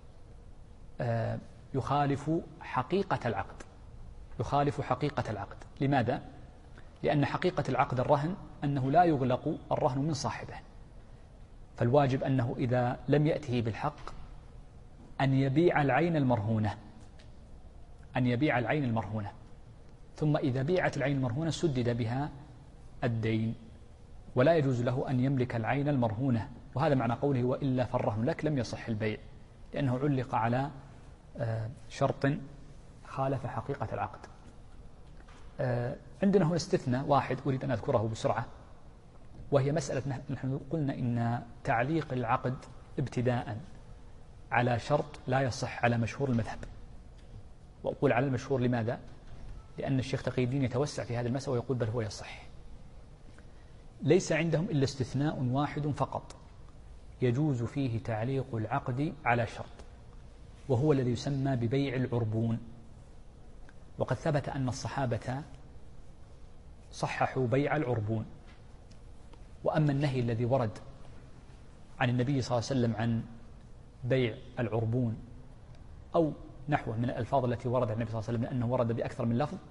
يخالف حقيقة العقد، يخالف حقيقة العقد. لماذا؟ لأن حقيقة العقد الرهن أنه لا يغلق الرهن من صاحبه، فالواجب أنه إذا لم يأته بالحق أن يبيع العين المرهونة، أن يبيع العين المرهونة، ثم إذا بيعت العين المرهونة سدد بها الدين، ولا يجوز له أن يملك العين المرهونة. وهذا معنى قوله: وإلا فالرهن لك. لم يصح البيع لأنه علق على شرط خالف حقيقة العقد. عندنا هنا استثناء واحد أريد أن أذكره بسرعة، وهي مسألة نحن قلنا إن تعليق العقد ابتداء على شرط لا يصح على مشهور المذهب. وأقول على المشهور لماذا؟ لأن الشيخ تقي الدين يتوسع في هذه المسألة ويقول بل هو يصح. ليس عندهم إلا استثناء واحد فقط يجوز فيه تعليق العقد على شرط، وهو الذي يسمى ببيع العربون. وقد ثبت أن الصحابة صححوا بيع العربون. وأما النهي الذي ورد عن النبي صلى الله عليه وسلم عن بيع العربون أو نحوه من الألفاظ التي ورد عن النبي صلى الله عليه وسلم، لأنه ورد بأكثر من لفظ،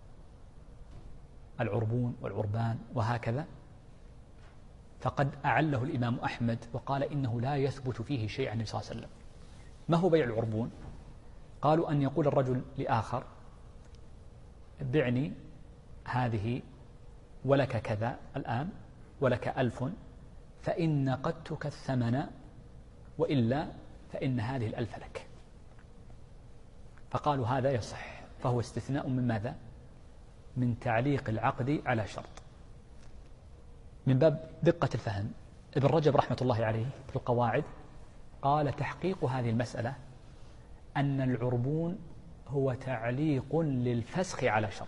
العربون والعربان وهكذا، فقد أعله الإمام أحمد وقال إنه لا يثبت فيه شيء عن النبي صلى الله عليه وسلم. ما هو بيع العربون؟ قالوا أن يقول الرجل لآخر: بعني هذه ولك كذا الآن، ولك 1000، فإن نقدتك الثمن وإلا فإن هذه 1000 لك. فقالوا هذا يصح، فهو استثناء من ماذا؟ من تعليق العقد على شرط. من باب دقة الفهم، ابن رجب رحمة الله عليه في القواعد قال: تحقيق هذه المسألة أن العربون هو تعليق للفسخ على شرط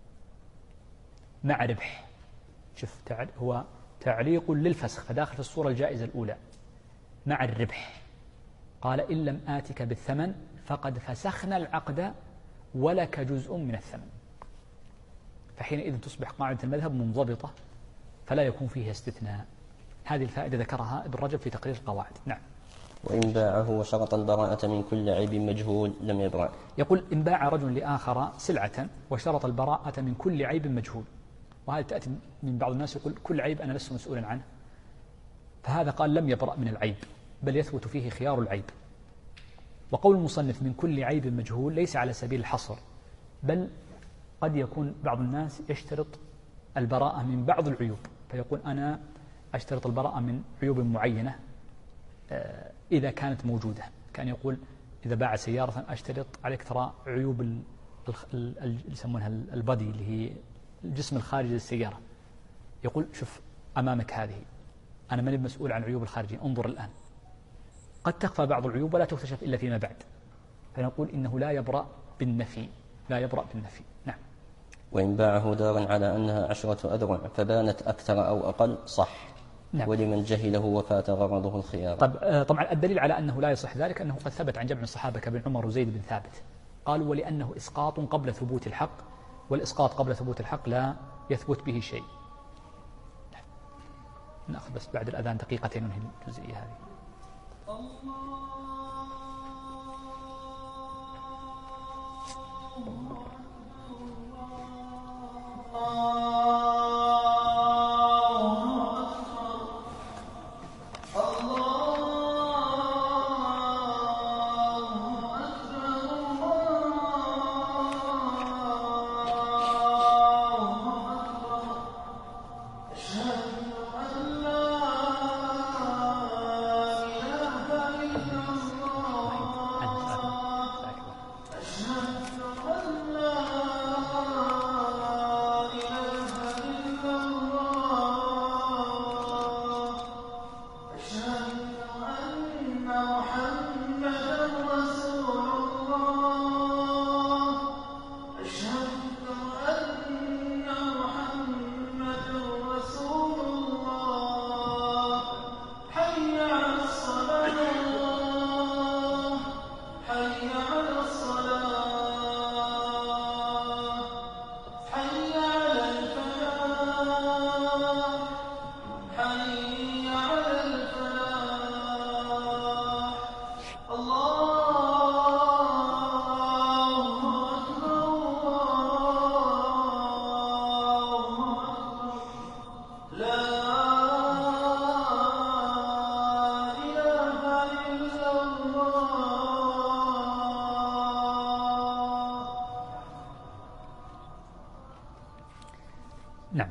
مع ربح. شوف، هو تعليق للفسخ، فداخل في الصورة الجائزة الأولى مع الربح. قال: إن لم آتك بالثمن فقد فسخنا العقد ولك جزء من الثمن. فحينئذ تصبح قاعدة المذهب منضبطة فلا يكون فيها استثناء. هذه الفائدة ذكرها ابن رجب في تقرير القواعد. نعم. وإن باعه وشرط البراءة من كل عيب مجهول لم يبرأ. يقول إن باع رجل لآخر سلعة وشرط البراءة من كل عيب مجهول، وهذا تأتي من بعض الناس يقول كل عيب أنا لست مسؤولا عنه، فهذا قال لم يبرأ من العيب بل يثبت فيه خيار العيب. وقول المصنف من كل عيب مجهول ليس على سبيل الحصر، بل قد يكون بعض الناس يشترط البراءة من بعض العيوب، فيقول أنا أشترط البراءة من عيوب معينة إذا كانت موجودة، كان يقول إذا باع سيارة أشترط عليك ترى عيوب يسمونها البادي اللي هي الجسم الخارجي للسيارة، يقول شوف أمامك هذه أنا ماني مسؤول عن عيوب الخارجية، انظر الآن. قد تخفى بعض العيوب ولا تكتشف إلا فيما بعد، فنقول إنه لا يبرأ بالنفي، لا يبرأ بالنفي. نعم. وإن باعه دارا على أنها 10 أذرع فبانت أكثر أو أقل صح. نعم. ولمن جهله وفات غرضه الخيار. طبعا الدليل على أنه لا يصح ذلك أنه قد ثبت عن جمع الصحابة كابن عمر وزيد بن ثابت، قالوا ولأنه إسقاط قبل ثبوت الحق، والإسقاط قبل ثبوت الحق لا يثبت به شيء. نعم. نأخذ بس بعد الأذان دقيقتين ننهي الجزئية هذه. نعم.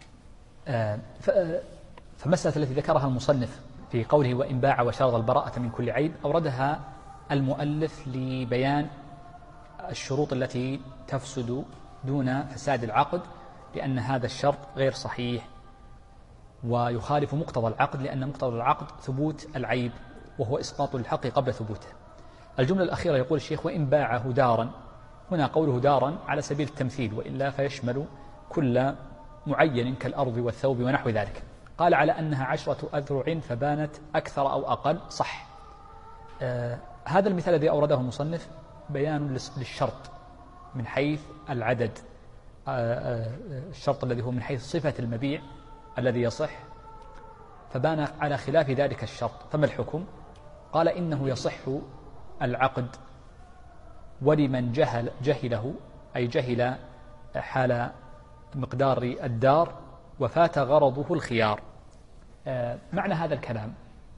فمسألة التي ذكرها المصنف في قوله وإن باع وشرط البراءة من كل عيب أوردها المؤلف لبيان الشروط التي تفسد دون فساد العقد، لأن هذا الشرط غير صحيح ويخالف مقتضى العقد، لأن مقتضى العقد ثبوت العيب وهو إسقاط الحق قبل ثبوته. الجملة الأخيرة يقول الشيخ وإن باعه دارا، هنا قوله دارا على سبيل التمثيل، وإلا فيشمل كل معين كالأرض والثوب ونحو ذلك. قال على أنها 10 أذرع فبانت أكثر أو أقل صح. هذا المثال الذي أورده المصنف بيان للشرط من حيث العدد، الشرط الذي هو من حيث صفة المبيع الذي يصح، فبان على خلاف ذلك الشرط. فما الحكم؟ قال إنه يصح العقد ولمن جهله، أي جهل حال مقدار الدار وفات غرضه الخيار. معنى هذا الكلام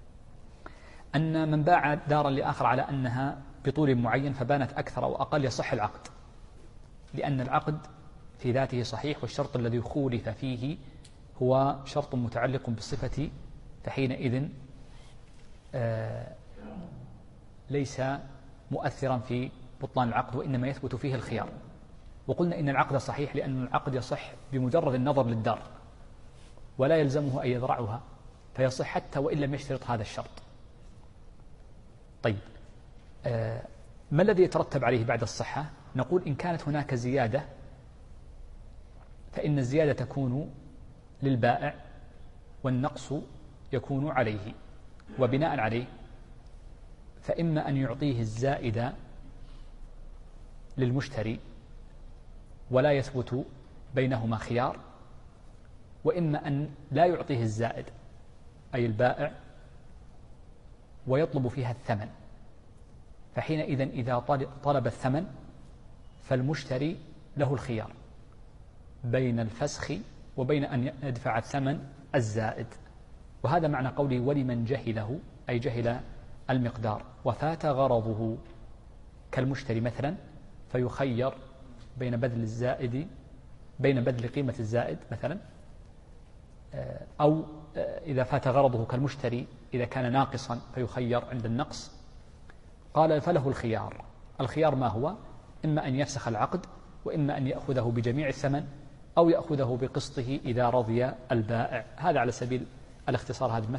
أن من باع دارا لآخر على أنها بطول معين فبانت أكثر أو أقل يصح العقد، لأن العقد في ذاته صحيح، والشرط الذي خولف فيه هو شرط متعلق بالصفة، فحينئذ ليس مؤثرا في بطلان العقد، وإنما يثبت فيه الخيار. وقلنا إن العقد صحيح لأن العقد يصح بمجرد النظر للدار ولا يلزمه أن يذرعها، فيصح حتى وإن لم يشترط هذا الشرط. طيب، ما الذي يترتب عليه بعد الصحة؟ نقول إن كانت هناك زيادة فإن الزيادة تكون للبائع والنقص يكون عليه، وبناء عليه فإما أن يعطيه الزائد للمشتري ولا يثبت بينهما خيار، وإما أن لا يعطيه الزائد أي البائع ويطلب فيها الثمن، فحينئذ إذا طلب الثمن فالمشتري له الخيار بين الفسخ وبين أن يدفع الثمن الزائد. وهذا معنى قوله ولمن جهله أي جهل المقدار وفات غرضه، كالمشتري مثلا فيخير بين بذل قيمة الزائد مثلا، أو إذا فات غرضه كالمشتري إذا كان ناقصا فيخير عند النقص. قال فله الخيار. الخيار ما هو؟ إما أن يفسخ العقد، وإما أن يأخذه بجميع الثمن، أو يأخذه بقسطه إذا رضي البائع. هذا على سبيل الاختصار هذه المسألة.